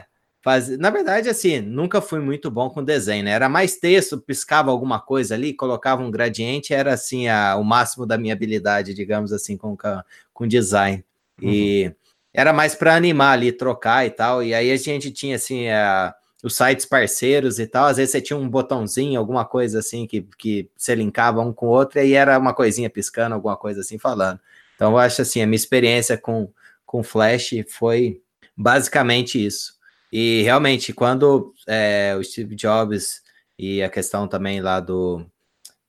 Na verdade, assim, nunca fui muito bom com desenho, né? Era mais texto, piscava alguma coisa ali, colocava um gradiente, era assim, o máximo da minha habilidade, digamos assim, com design. E era mais para animar ali, trocar e tal. E aí a gente tinha, assim, os sites parceiros e tal. Às vezes você tinha um botãozinho, alguma coisa assim, que você linkava um com o outro, e aí era uma coisinha piscando, alguma coisa assim, falando. Então, eu acho assim, a minha experiência com Flash foi basicamente isso. E realmente, quando o Steve Jobs e a questão também lá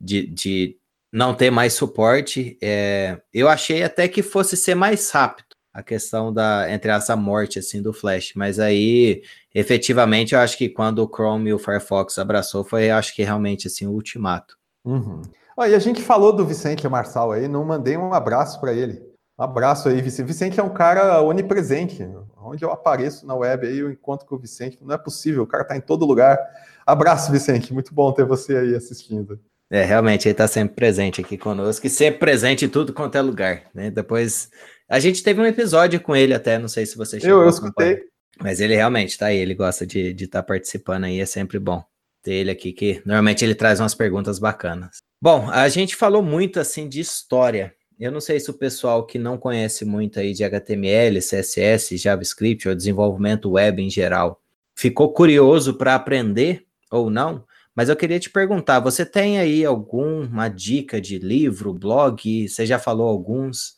de não ter mais suporte, eu achei até que fosse ser mais rápido a questão da, entre essa morte, assim, do Flash. Mas aí, efetivamente, eu acho que quando o Chrome e o Firefox abraçou, foi, acho que realmente, assim, o ultimato. Uhum. E a gente falou do Vicente Marçal aí, não mandei um abraço para ele. Um abraço aí, Vicente. Vicente é um cara onipresente. Onde eu apareço na web aí, eu encontro com o Vicente. Não é possível, o cara tá em todo lugar. Abraço, Vicente. Muito bom ter você aí assistindo. Realmente, ele está sempre presente aqui conosco e sempre presente em tudo quanto é lugar, né? Depois, a gente teve um episódio com ele até, não sei se você chegou Eu a acompanhar. escutei. Mas ele realmente está aí, ele gosta de estar participando aí, é sempre bom ter ele aqui, que normalmente ele traz umas perguntas bacanas. Bom, a gente falou muito, assim, de história. Eu não sei se o pessoal que não conhece muito aí de HTML, CSS, JavaScript ou desenvolvimento web em geral, ficou curioso para aprender ou não, mas eu queria te perguntar, você tem aí alguma dica de livro, blog? Você já falou alguns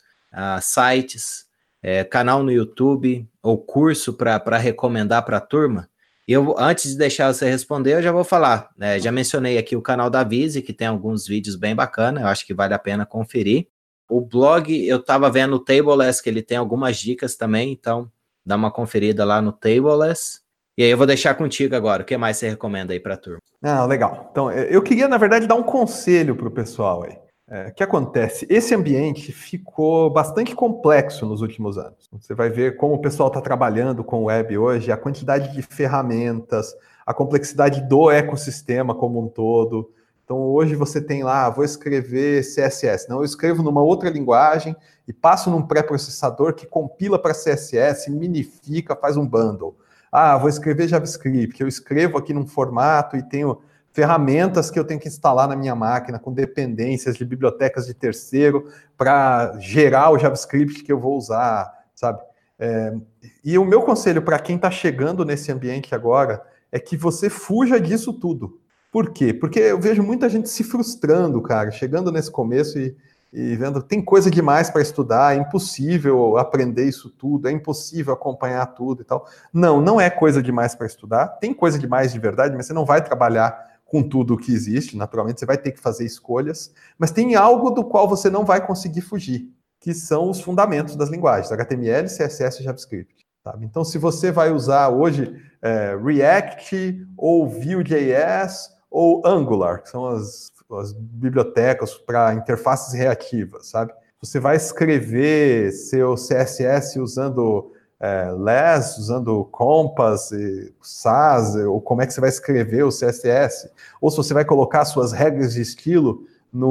sites, canal no YouTube ou curso para recomendar para a turma? Eu, antes de deixar você responder, eu já vou falar. Já mencionei aqui o canal da Vise, que tem alguns vídeos bem bacanas, eu acho que vale a pena conferir. O blog, eu estava vendo o Tableless, que ele tem algumas dicas também, então dá uma conferida lá no Tableless. E aí eu vou deixar contigo agora. O que mais você recomenda aí para a turma? Legal. Então, eu queria, na verdade, dar um conselho para o pessoal aí. O que acontece? Esse ambiente ficou bastante complexo nos últimos anos. Você vai ver como o pessoal está trabalhando com o web hoje, a quantidade de ferramentas, a complexidade do ecossistema como um todo. Então, hoje você tem lá, vou escrever CSS. Não, eu escrevo numa outra linguagem e passo num pré-processador que compila para CSS, minifica, faz um bundle. Vou escrever JavaScript, eu escrevo aqui num formato e tenho ferramentas que eu tenho que instalar na minha máquina com dependências de bibliotecas de terceiro para gerar o JavaScript que eu vou usar, sabe? E o meu conselho para quem está chegando nesse ambiente agora é que você fuja disso tudo. Por quê? Porque eu vejo muita gente se frustrando, cara, chegando nesse começo e vendo, tem coisa demais para estudar, é impossível aprender isso tudo, é impossível acompanhar tudo e tal. Não é coisa demais para estudar, tem coisa demais de verdade, mas você não vai trabalhar com tudo o que existe, naturalmente você vai ter que fazer escolhas, mas tem algo do qual você não vai conseguir fugir, que são os fundamentos das linguagens, HTML, CSS e JavaScript. Sabe? Então, se você vai usar hoje React ou Vue.js ou Angular, que são as bibliotecas para interfaces reativas, sabe? Você vai escrever seu CSS usando Less, usando Compass, SAS, ou como é que você vai escrever o CSS, ou se você vai colocar suas regras de estilo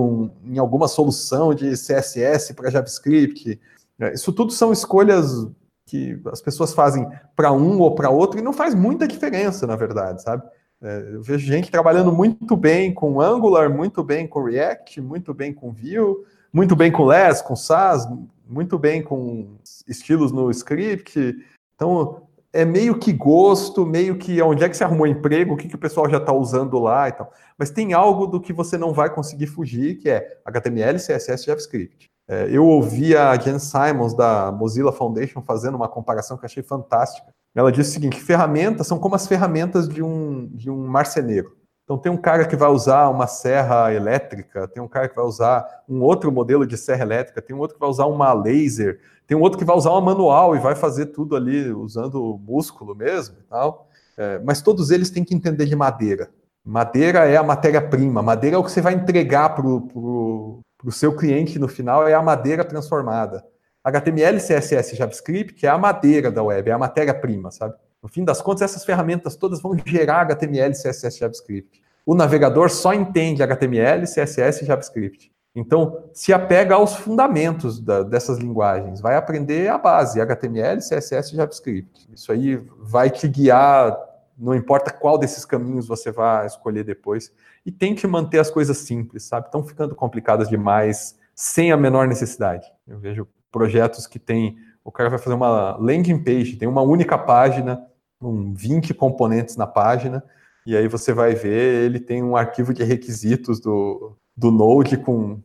em alguma solução de CSS para JavaScript. Isso tudo são escolhas que as pessoas fazem para um ou para outro e não faz muita diferença, na verdade, sabe? Eu vejo gente trabalhando muito bem com Angular, muito bem com React, muito bem com Vue, muito bem com Less, com SAS, muito bem com estilos no script. Então, é meio que gosto, meio que onde é que você arrumou emprego, o que o pessoal já está usando lá e tal. Mas tem algo do que você não vai conseguir fugir, que é HTML, CSS e JavaScript. Eu ouvi a Jen Simons, da Mozilla Foundation, fazendo uma comparação que eu achei fantástica. Ela disse o seguinte: ferramentas são como as ferramentas de um marceneiro. Então tem um cara que vai usar uma serra elétrica, tem um cara que vai usar um outro modelo de serra elétrica, tem um outro que vai usar uma laser, tem um outro que vai usar uma manual e vai fazer tudo ali usando músculo mesmo e tal. Mas todos eles têm que entender de madeira. Madeira é a matéria-prima, madeira é o que você vai entregar para o seu cliente no final, é a madeira transformada. HTML, CSS e JavaScript é a madeira da web, é a matéria-prima, sabe? No fim das contas, essas ferramentas todas vão gerar HTML, CSS e JavaScript. O navegador só entende HTML, CSS e JavaScript. Então, se apega aos fundamentos dessas linguagens. Vai aprender a base, HTML, CSS e JavaScript. Isso aí vai te guiar, não importa qual desses caminhos você vai escolher depois. E tente manter as coisas simples, sabe? Estão ficando complicadas demais, sem a menor necessidade. Eu vejo projetos que o cara vai fazer uma landing page, tem uma única página, com 20 componentes na página, e aí você vai ver, ele tem um arquivo de requisitos do Node com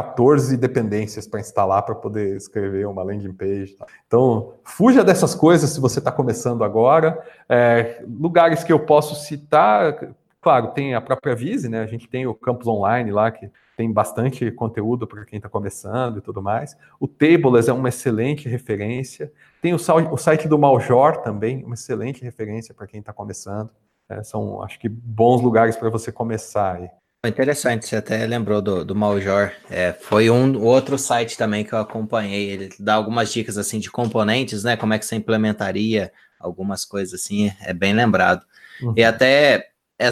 14 dependências para instalar para poder escrever uma landing page. Então, fuja dessas coisas se você está começando agora. Lugares que eu posso citar, Claro, tem a própria Vise, né? A gente tem o Campus Online lá, que tem bastante conteúdo para quem está começando e tudo mais. O Tables é uma excelente referência. Tem o site do Maljor também, uma excelente referência para quem está começando. São, acho que, bons lugares para você começar aí. Interessante, você até lembrou do Maljor. Foi um outro site também que eu acompanhei. Ele dá algumas dicas assim de componentes, né? Como é que você implementaria algumas coisas assim, é bem lembrado. Uhum. E até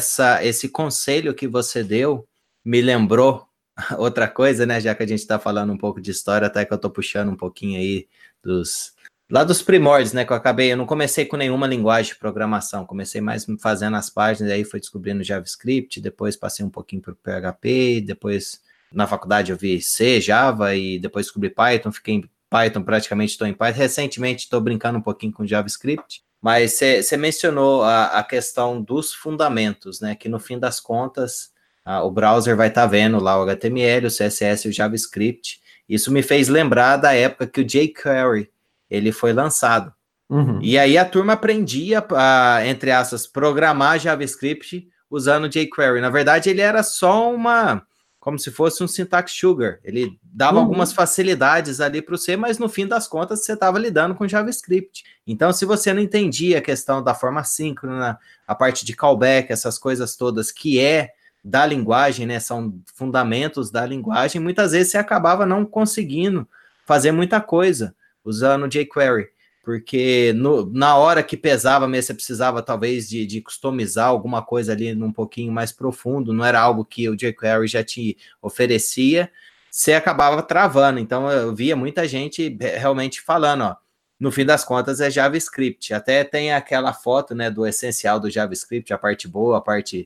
esse conselho que você deu me lembrou outra coisa, né? Já que a gente está falando um pouco de história, até que eu estou puxando um pouquinho aí dos primórdios, né? Que eu não comecei com nenhuma linguagem de programação, comecei mais fazendo as páginas, aí fui descobrindo JavaScript, depois passei um pouquinho para o PHP, depois na faculdade eu vi C, Java, e depois descobri Python, fiquei em Python, praticamente estou em Python. Recentemente estou brincando um pouquinho com JavaScript, mas você mencionou a questão dos fundamentos, né? Que no fim das contas, o browser vai estar vendo lá o HTML, o CSS e o JavaScript. Isso me fez lembrar da época que o jQuery ele foi lançado. Uhum. E aí a turma aprendia a, entre aspas, programar JavaScript usando jQuery. Na verdade, ele era só como se fosse um syntax sugar. Ele dava algumas facilidades ali para você, mas no fim das contas você estava lidando com JavaScript. Então, se você não entendia a questão da forma síncrona, a parte de callback, essas coisas todas que da linguagem, né, são fundamentos da linguagem, muitas vezes você acabava não conseguindo fazer muita coisa usando jQuery, porque na hora que pesava mesmo, você precisava talvez de customizar alguma coisa ali um pouquinho mais profundo, não era algo que o jQuery já te oferecia, você acabava travando. Então eu via muita gente realmente falando, no fim das contas é JavaScript. Até tem aquela foto, né, do essencial do JavaScript, a parte boa, a parte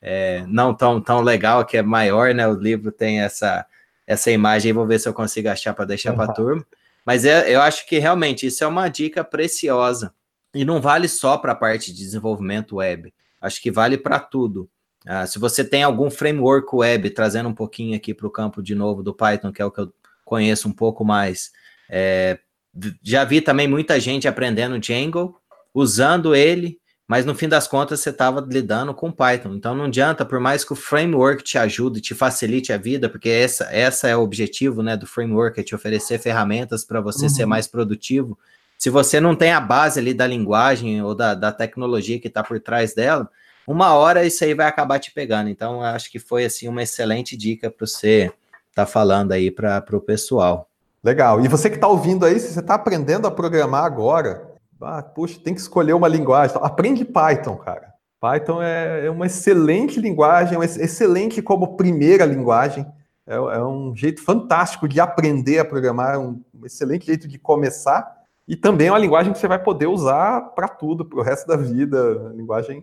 não tão legal, que é maior, né? O livro tem essa imagem aí, vou ver se eu consigo achar para deixar para a turma. Mas eu acho que realmente isso é uma dica preciosa. E não vale só para a parte de desenvolvimento web. Acho que vale para tudo. Se você tem algum framework web, trazendo um pouquinho aqui para o campo de novo do Python, que é o que eu conheço um pouco mais. Já vi também muita gente aprendendo Django, usando ele, mas no fim das contas você estava lidando com Python. Então não adianta, por mais que o framework te ajude, te facilite a vida, porque essa é o objetivo, né, do framework, é te oferecer ferramentas para você ser mais produtivo. Se você não tem a base ali da linguagem ou da tecnologia que está por trás dela, uma hora isso aí vai acabar te pegando. Então eu acho que foi assim uma excelente dica para você estar falando aí para o pessoal. Legal. E você que está ouvindo aí, se você está aprendendo a programar agora, puxa, tem que escolher uma linguagem. Aprende Python, cara. Python é uma excelente linguagem, excelente como primeira linguagem. É um jeito fantástico de aprender a programar, é um excelente jeito de começar. E também é uma linguagem que você vai poder usar para tudo, para o resto da vida. Linguagem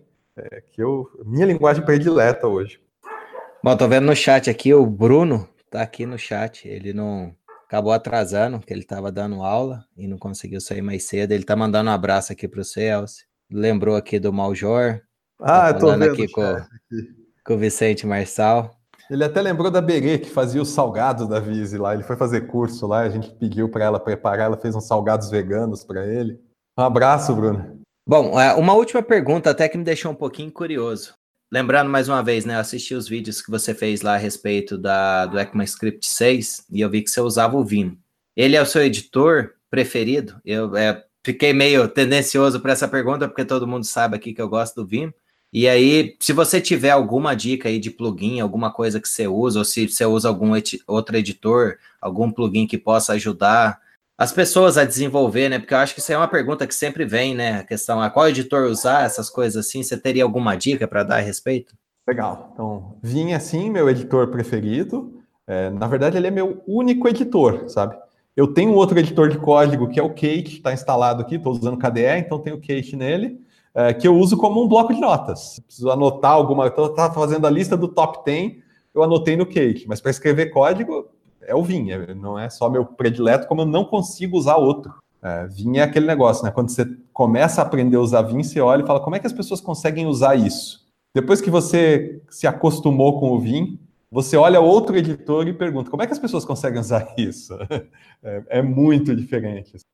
minha linguagem predileta hoje. Bom, tô vendo no chat aqui, o Bruno tá aqui no chat. Ele não acabou atrasando, porque ele estava dando aula e não conseguiu sair mais cedo. Ele tá mandando um abraço aqui para você, Elcio. Lembrou aqui do Maljor. Eu tô vendo aqui com o Vicente Marçal. Ele até lembrou da Berê, que fazia os salgados da Vise lá. Ele foi fazer curso lá, a gente pediu para ela preparar, ela fez uns salgados veganos para ele. Um abraço, Bruno. Bom, uma última pergunta até que me deixou um pouquinho curioso. Lembrando mais uma vez, né, eu assisti os vídeos que você fez lá a respeito do ECMAScript 6 e eu vi que você usava o Vim. Ele é o seu editor preferido? Eu fiquei meio tendencioso para essa pergunta, porque todo mundo sabe aqui que eu gosto do Vim. E aí, se você tiver alguma dica aí de plugin, alguma coisa que você usa, ou se você usa algum outro editor, algum plugin que possa ajudar as pessoas a desenvolver, né? Porque eu acho que isso é uma pergunta que sempre vem, né? A questão é qual editor usar, essas coisas assim. Você teria alguma dica para dar a respeito? Legal. Então, Vim é sim meu editor preferido. Na verdade, ele é meu único editor, sabe? Eu tenho um outro editor de código que é o Kate, está instalado aqui, estou usando KDE, então tenho o Kate nele, que eu uso como um bloco de notas. Preciso anotar alguma... Eu estava fazendo a lista do top 10, eu anotei no Kate, mas para escrever código é o Vim, não é só meu predileto, como eu não consigo usar outro. Vim é aquele negócio, né? Quando você começa a aprender a usar Vim, você olha e fala, como é que as pessoas conseguem usar isso? Depois que você se acostumou com o Vim, você olha outro editor e pergunta, como é que as pessoas conseguem usar isso? É muito diferente.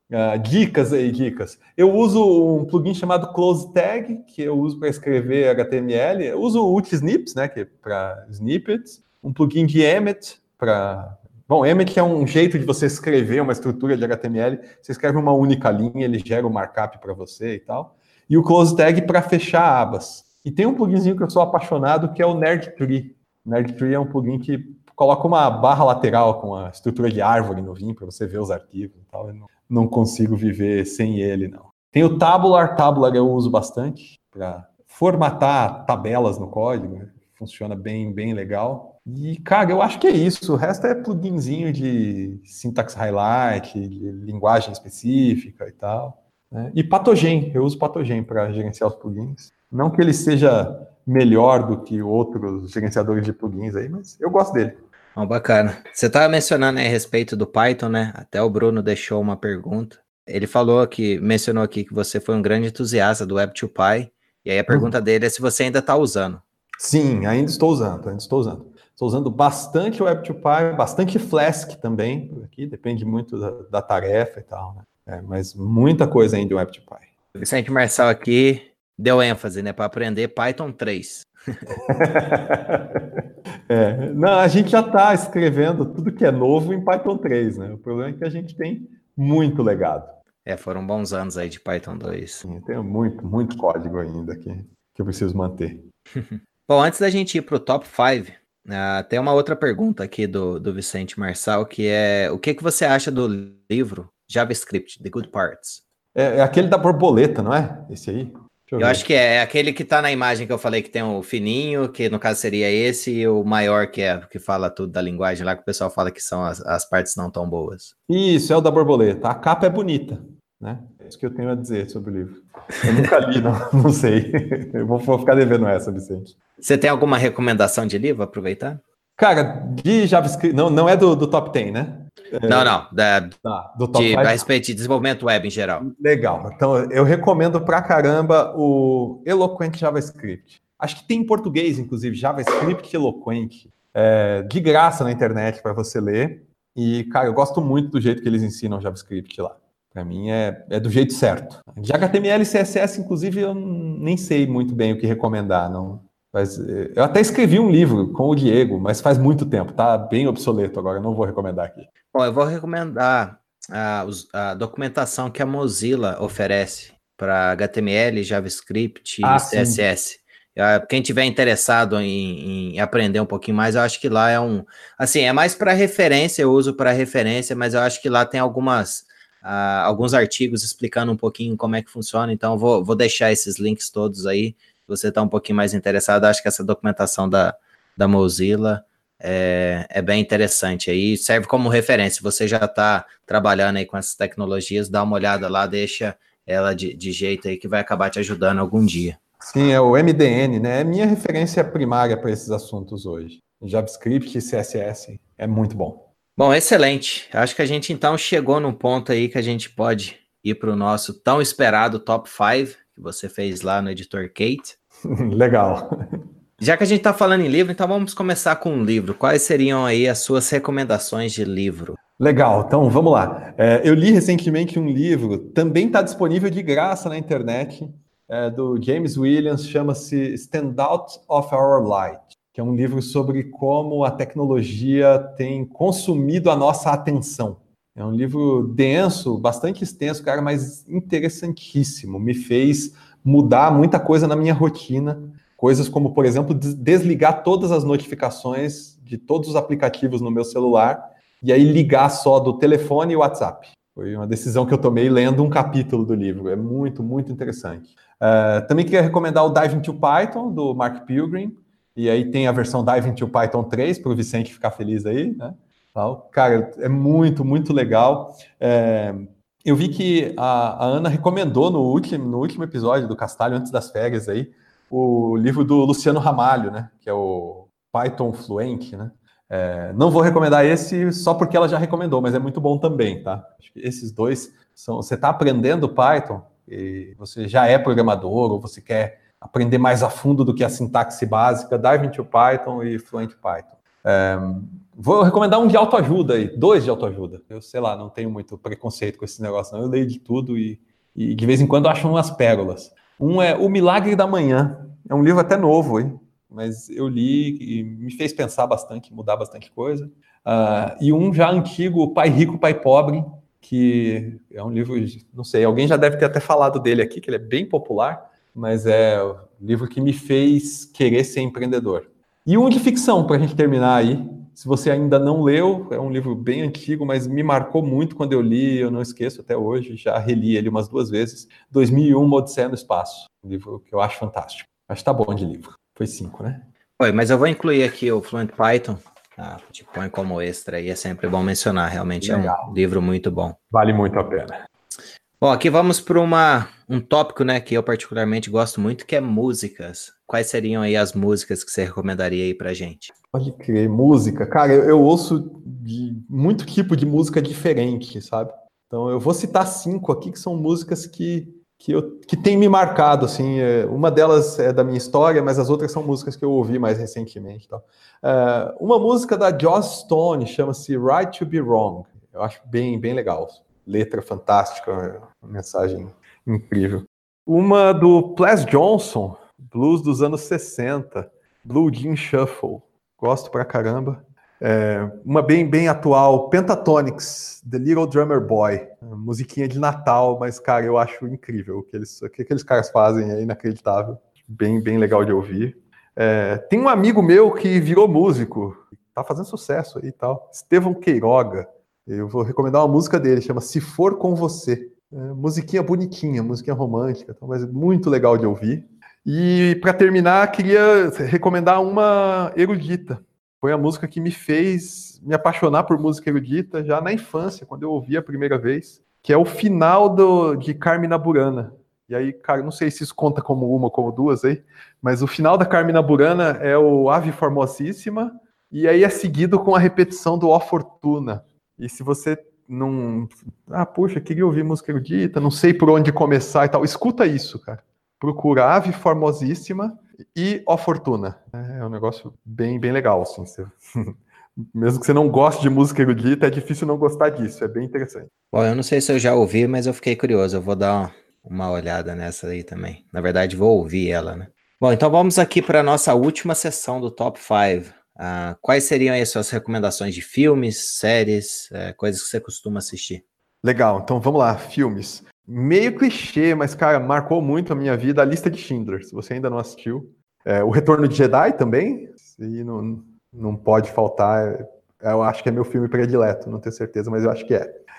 Dicas aí, dicas. Eu uso um plugin chamado Close Tag, que eu uso para escrever HTML. Eu uso o Utisnips, né, que é para snippets. Um plugin de Emmet para... Bom, Emmet é um jeito de você escrever uma estrutura de HTML. Você escreve uma única linha, ele gera o markup para você e tal. E o Close Tag para fechar abas. E tem um pluginzinho que eu sou apaixonado, que é o Nerdtree. O Nerdtree é um plugin que coloca uma barra lateral com a estrutura de árvore no Vim para você ver os arquivos e tal. Eu não consigo viver sem ele, não. Tem o Tabular. Tabular eu uso bastante para formatar tabelas no código. Né? Funciona bem, bem legal. E, cara, eu acho que é isso. O resto é pluginzinho de syntax highlight, de linguagem específica e tal. Né? E Patogen. Eu uso Patogen para gerenciar os plugins. Não que ele seja melhor do que outros gerenciadores de plugins aí, mas eu gosto dele. Oh, bacana. Você estava mencionando aí a respeito do Python, né? Até o Bruno deixou uma pergunta. Ele mencionou aqui que você foi um grande entusiasta do Web2Py, e aí a pergunta dele é se você ainda está usando. Sim, ainda estou usando. Estou usando bastante o Web2Py, bastante Flask também, por aqui, depende muito da tarefa e tal, né? Mas muita coisa ainda do Web2Py. O Vicente Marçal aqui deu ênfase, né, para aprender Python 3. Não, a gente já está escrevendo tudo que é novo em Python 3, né? O problema é que a gente tem muito legado. Foram bons anos aí de Python 2. Sim, tem muito código ainda que eu preciso manter. Bom, antes da gente ir para o Top 5, tem uma outra pergunta aqui do Vicente Marçal, que é: o que você acha do livro JavaScript, The Good Parts? É aquele da borboleta, não é? Esse aí? Eu acho que é aquele que tá na imagem que eu falei, que tem o fininho, que no caso seria esse, e o maior, que fala tudo da linguagem lá, que o pessoal fala que são as partes não tão boas. Isso, é o da borboleta. A capa é bonita, né? É isso que eu tenho a dizer sobre o livro. Eu nunca li, não sei. Eu vou ficar devendo essa, Vicente. Você tem alguma recomendação de livro, aproveitar? Cara, de JavaScript, não é do Top 10, né? Não, do Top 5. A respeito de desenvolvimento web em geral. Legal, então eu recomendo pra caramba o Eloquent JavaScript. Acho que tem em português, inclusive, JavaScript Eloquent. De graça na internet para você ler. E, cara, eu gosto muito do jeito que eles ensinam JavaScript lá. Para mim é do jeito certo. De HTML e CSS, inclusive, eu nem sei muito bem o que recomendar, não. Mas eu até escrevi um livro com o Diego, mas faz muito tempo, tá bem obsoleto agora, não vou recomendar aqui. Bom, eu vou recomendar a documentação que a Mozilla oferece para HTML, JavaScript e CSS. Quem tiver interessado em aprender um pouquinho mais, eu acho que lá é mais para referência, eu uso para referência, mas eu acho que lá tem alguns artigos explicando um pouquinho como é que funciona, então vou deixar esses links todos aí. Se você está um pouquinho mais interessado, acho que essa documentação da Mozilla é bem interessante aí, serve como referência. Se você já está trabalhando aí com essas tecnologias, dá uma olhada lá, deixa ela de jeito aí que vai acabar te ajudando algum dia. Sim, é o MDN, né? É minha referência primária para esses assuntos hoje. JavaScript e CSS é muito bom. Bom, excelente. Acho que a gente então chegou num ponto aí que a gente pode ir para o nosso tão esperado Top 5, que você fez lá no Editor Kate. Legal. Já que a gente está falando em livro, então vamos começar com um livro. Quais seriam aí as suas recomendações de livro? Legal, então vamos lá. Eu li recentemente um livro, também está disponível de graça na internet, do James Williams, chama-se Stand Out of Our Light, que é um livro sobre como a tecnologia tem consumido a nossa atenção. É um livro denso, bastante extenso, cara, mas interessantíssimo. Me fez mudar muita coisa na minha rotina. Coisas como, por exemplo, desligar todas as notificações de todos os aplicativos no meu celular e aí ligar só do telefone e WhatsApp. Foi uma decisão que eu tomei lendo um capítulo do livro. É muito, muito interessante. Também queria recomendar o Dive into Python, do Mark Pilgrim. E aí tem a versão Dive into Python 3, para o Vicente ficar feliz aí, né? Cara, é muito, muito legal. Eu vi que a Ana recomendou no último episódio do Castalho, antes das férias aí, o livro do Luciano Ramalho, né? Que é o Python Fluent, né? Não vou recomendar esse só porque ela já recomendou, mas é muito bom também, tá? Acho que esses dois você está aprendendo Python e você já é programador ou você quer aprender mais a fundo do que a sintaxe básica, Dive into Python e Fluent Python. Vou recomendar um de autoajuda aí, 2 de autoajuda. Eu sei lá, não tenho muito preconceito com esse negócio, não. Eu leio de tudo e de vez em quando acho umas pérolas. Um é O Milagre da Manhã. É um livro até novo, hein? Mas eu li e me fez pensar bastante, mudar bastante coisa. E um já antigo, Pai Rico, Pai Pobre, que é um livro, não sei, alguém já deve ter até falado dele aqui, que ele é bem popular, mas é um livro que me fez querer ser empreendedor. E um de ficção, para a gente terminar aí. Se você ainda não leu, é um livro bem antigo, mas me marcou muito quando eu li, eu não esqueço até hoje, já reli ele umas 2 vezes. 2001, Uma Odisseia no Espaço, um livro que eu acho fantástico. Acho que tá bom de livro. Foi 5, né? Oi, mas eu vou incluir aqui o Fluent Python, te põe como extra e é sempre bom mencionar, realmente legal. É um livro muito bom. Vale muito a pena. Bom, aqui vamos para um tópico, né, que eu particularmente gosto muito, que é músicas. Quais seriam aí as músicas que você recomendaria aí pra gente? Pode crer, música. Cara, eu ouço de muito tipo de música diferente, sabe? Então eu vou citar 5 aqui que são músicas que tem me marcado, assim. Uma delas é da minha história, mas as outras são músicas que eu ouvi mais recentemente. Tá? Uma música da Joss Stone chama-se Right to Be Wrong. Eu acho bem, bem legal. Letra fantástica, mensagem incrível. Uma do Ples Johnson, blues dos anos 60, Blue Jean Shuffle. Gosto pra caramba. Uma bem atual, Pentatonix, The Little Drummer Boy. Musiquinha de Natal, mas, cara, eu acho incrível. O que aqueles caras fazem é inacreditável. Bem legal de ouvir. Tem um amigo meu que virou músico, tá fazendo sucesso aí e tal. Estevão Queiroga. Eu vou recomendar uma música dele, chama Se For Com Você. Musiquinha bonitinha, musiquinha romântica, mas muito legal de ouvir. E, para terminar, queria recomendar uma erudita. Foi a música que me fez me apaixonar por música erudita já na infância, quando eu ouvi a primeira vez, que é o final de Carmina Burana. E aí, cara, não sei se isso conta como uma ou como 2 aí, mas o final da Carmina Burana é o Ave Formosíssima, e aí é seguido com a repetição do Ó Fortuna. E se você não... puxa, queria ouvir música erudita, não sei por onde começar e tal, escuta isso, cara. Procura Ave Formosíssima e Ó Fortuna. É um negócio bem legal, assim. Mesmo que você não goste de música erudita, é difícil não gostar disso, é bem interessante. Bom, eu não sei se eu já ouvi, mas eu fiquei curioso, eu vou dar uma olhada nessa aí também. Na verdade, vou ouvir ela, né? Bom, então vamos aqui para a nossa última sessão do Top 5. Quais seriam aí as suas recomendações de filmes, séries, coisas que você costuma assistir? Legal, então vamos lá, filmes. Meio clichê, mas, cara, marcou muito a minha vida, A Lista de Schindler, se você ainda não assistiu. O Retorno de Jedi também, e não pode faltar, eu acho que é meu filme predileto, não tenho certeza, mas eu acho que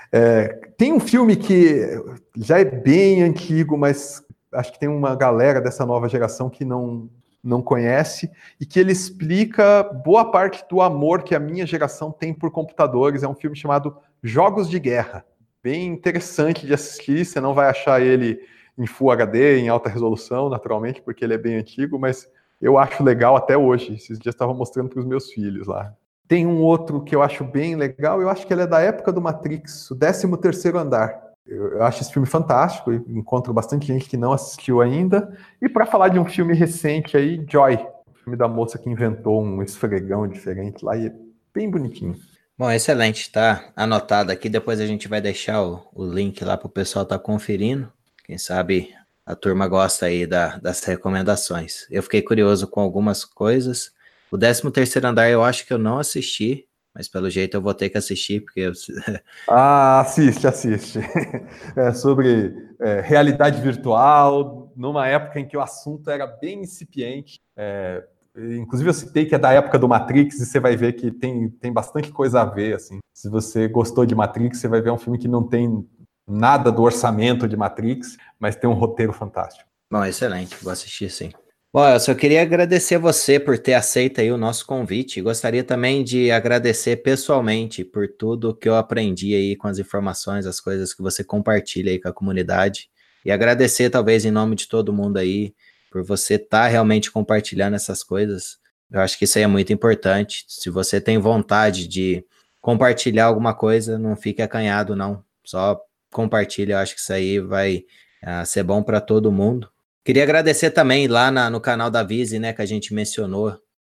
é. Tem um filme que já é bem antigo, mas acho que tem uma galera dessa nova geração que não conhece, e que ele explica boa parte do amor que a minha geração tem por computadores. É um filme chamado Jogos de Guerra. Bem interessante de assistir, você não vai achar ele em Full HD, em alta resolução, naturalmente, porque ele é bem antigo, mas eu acho legal até hoje. Esses dias estava mostrando para os meus filhos lá. Tem um outro que eu acho bem legal, eu acho que ele é da época do Matrix, o 13º Andar. Eu acho esse filme fantástico, encontro bastante gente que não assistiu ainda. E para falar de um filme recente aí, Joy, o filme da moça que inventou um esfregão diferente lá, e é bem bonitinho. Bom, excelente, tá anotado aqui, depois a gente vai deixar o link lá para o pessoal estar conferindo. Quem sabe a turma gosta aí das recomendações. Eu fiquei curioso com algumas coisas. O 13º Andar eu acho que eu não assisti, mas pelo jeito eu vou ter que assistir, porque... Assiste. É sobre realidade virtual, numa época em que o assunto era bem incipiente. Inclusive eu citei que é da época do Matrix, e você vai ver que tem bastante coisa a ver, assim. Se você gostou de Matrix, você vai ver um filme que não tem nada do orçamento de Matrix, mas tem um roteiro fantástico. Bom, excelente, vou assistir sim. Bom, eu só queria agradecer você por ter aceito aí o nosso convite. Gostaria também de agradecer pessoalmente por tudo que eu aprendi aí com as informações, as coisas que você compartilha aí com a comunidade. E agradecer talvez em nome de todo mundo aí por você estar realmente compartilhando essas coisas. Eu acho que isso aí é muito importante. Se você tem vontade de compartilhar alguma coisa, não fique acanhado não. Só compartilha, eu acho que isso aí vai ser bom para todo mundo. Queria agradecer também lá no canal da Vise, né, que a gente mencionou.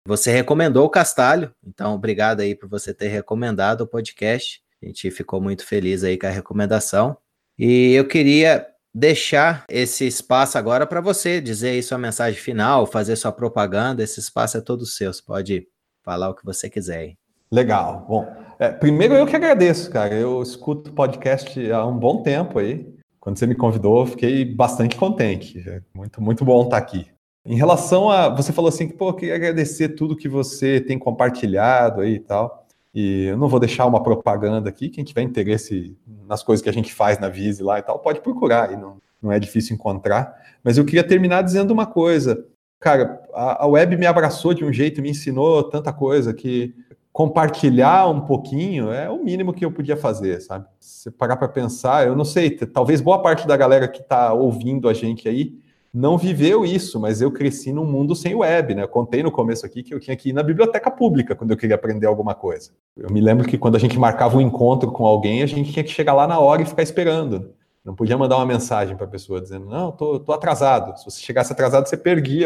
Você recomendou o Castalho, então obrigado aí por você ter recomendado o podcast. A gente ficou muito feliz aí com a recomendação. E eu queria deixar esse espaço agora para você dizer aí sua mensagem final, fazer sua propaganda. Esse espaço é todo seu, você pode falar o que você quiser aí. Legal. Bom, primeiro eu que agradeço, cara. Eu escuto podcast há um bom tempo aí. Quando você me convidou, eu fiquei bastante contente. É muito bom estar aqui. Em relação a... Você falou assim, que, pô, eu queria agradecer tudo que você tem compartilhado aí e tal. E eu não vou deixar uma propaganda aqui. Quem tiver interesse nas coisas que a gente faz na Vise lá e tal, pode procurar. Aí não é difícil encontrar. Mas eu queria terminar dizendo uma coisa. Cara, a web me abraçou de um jeito, me ensinou tanta coisa que compartilhar um pouquinho é o mínimo que eu podia fazer, sabe? Se parar para pensar, eu não sei, talvez boa parte da galera que está ouvindo a gente aí não viveu isso, mas eu cresci num mundo sem web, né? Eu contei no começo aqui que eu tinha que ir na biblioteca pública quando eu queria aprender alguma coisa. Eu me lembro que quando a gente marcava um encontro com alguém, a gente tinha que chegar lá na hora e ficar esperando. Não podia mandar uma mensagem para a pessoa dizendo, não, tô atrasado. Se você chegasse atrasado, você perdia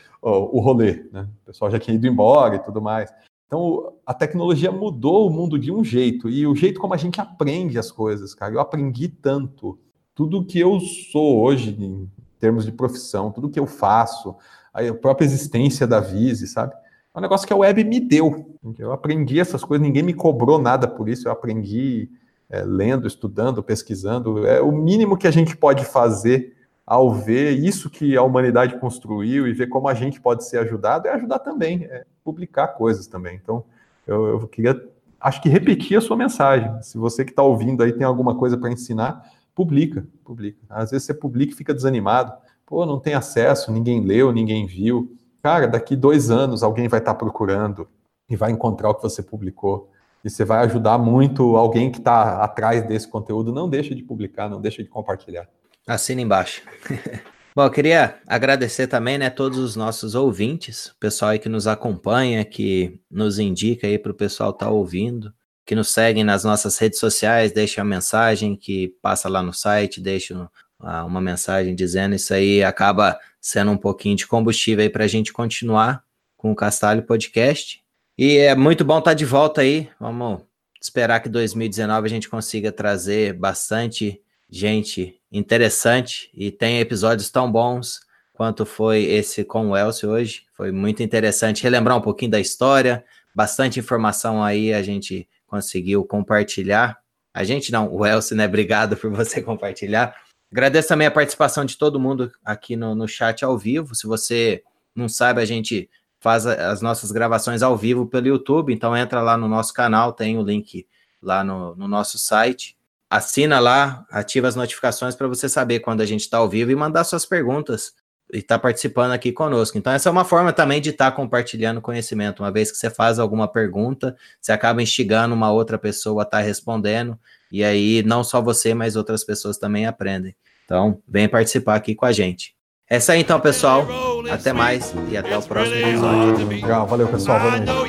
o rolê, né? O pessoal já tinha ido embora e tudo mais. Então, a tecnologia mudou o mundo de um jeito, e o jeito como a gente aprende as coisas, cara. Eu aprendi tanto. Tudo que eu sou hoje, em termos de profissão, tudo que eu faço, a própria existência da Vise, sabe? É um negócio que a web me deu. Eu aprendi essas coisas, ninguém me cobrou nada por isso, eu aprendi lendo, estudando, pesquisando. É o mínimo que a gente pode fazer ao ver isso que a humanidade construiu e ver como a gente pode ser ajudado, é ajudar também, é publicar coisas também. Então, eu queria, acho que repetir a sua mensagem. Se você que está ouvindo aí tem alguma coisa para ensinar, publica. Às vezes você publica e fica desanimado. Pô, não tem acesso, ninguém leu, ninguém viu. Cara, daqui 2 anos alguém vai estar procurando e vai encontrar o que você publicou. E você vai ajudar muito alguém que está atrás desse conteúdo. Não deixa de publicar, não deixa de compartilhar. Assina embaixo. Bom, eu queria agradecer também, né, todos os nossos ouvintes, o pessoal aí que nos acompanha, que nos indica aí para o pessoal estar ouvindo, que nos seguem nas nossas redes sociais, deixa a mensagem, que passa lá no site, deixa uma mensagem dizendo isso aí, acaba sendo um pouquinho de combustível aí para a gente continuar com o Castalho Podcast. E é muito bom estar de volta aí, vamos esperar que 2019 a gente consiga trazer bastante gente interessante e tem episódios tão bons quanto foi esse com o Elcio hoje. Foi muito interessante relembrar um pouquinho da história, bastante informação aí a gente conseguiu compartilhar. A gente não, o Elcio, né? Obrigado por você compartilhar. Agradeço também a participação de todo mundo aqui no chat ao vivo. Se você não sabe, a gente faz as nossas gravações ao vivo pelo YouTube, então entra lá no nosso canal, tem o link lá no nosso site. Assina lá, ativa as notificações para você saber quando a gente está ao vivo e mandar suas perguntas e estar participando aqui conosco. Então, essa é uma forma também de estar compartilhando conhecimento. Uma vez que você faz alguma pergunta, você acaba instigando uma outra pessoa a estar respondendo, e aí não só você, mas outras pessoas também aprendem. Então, vem participar aqui com a gente. É isso aí, então, pessoal. Até mais e até o próximo episódio. Legal, valeu, pessoal. Valeu.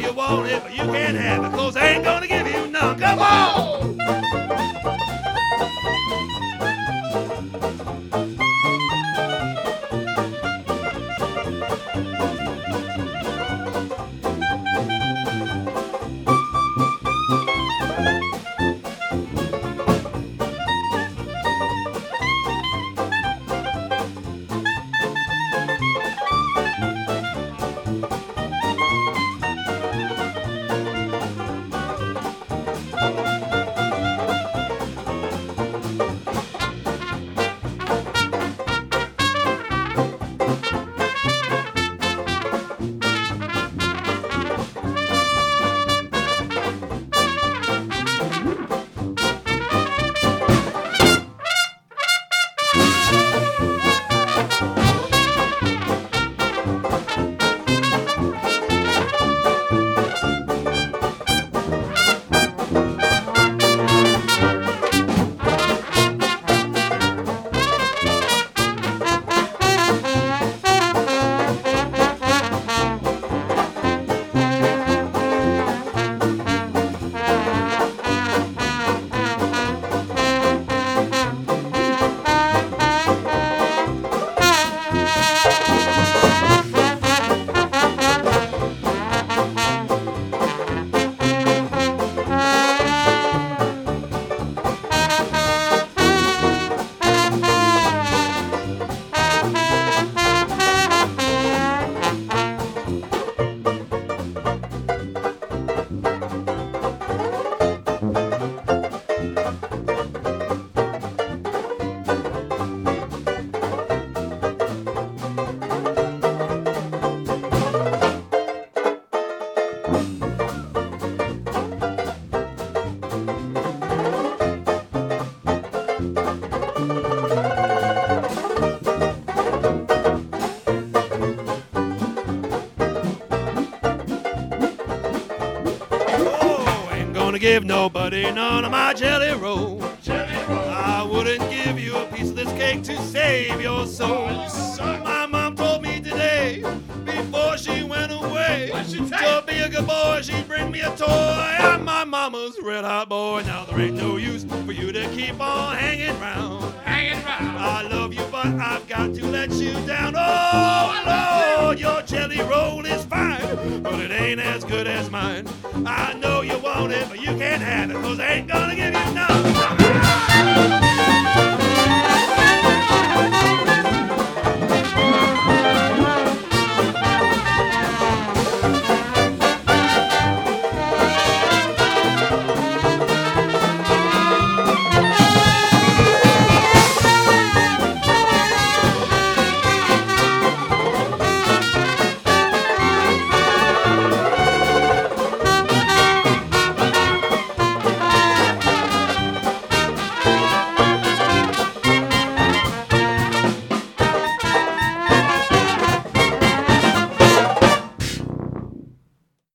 gonna give nobody none of my jelly roll. I wouldn't give you a piece of this cake to save your soul. My mom told me today, before she went away, to be a good boy, she'd bring me a toy. I'm my mama's red hot boy. Now there ain't no use for you to keep on hanging round. I love you, but I've got to let you down. Oh, Lord, your jelly roll is fine, but it ain't as good as mine. I know you want it, but you can't have it, 'cause I ain't gonna give you none.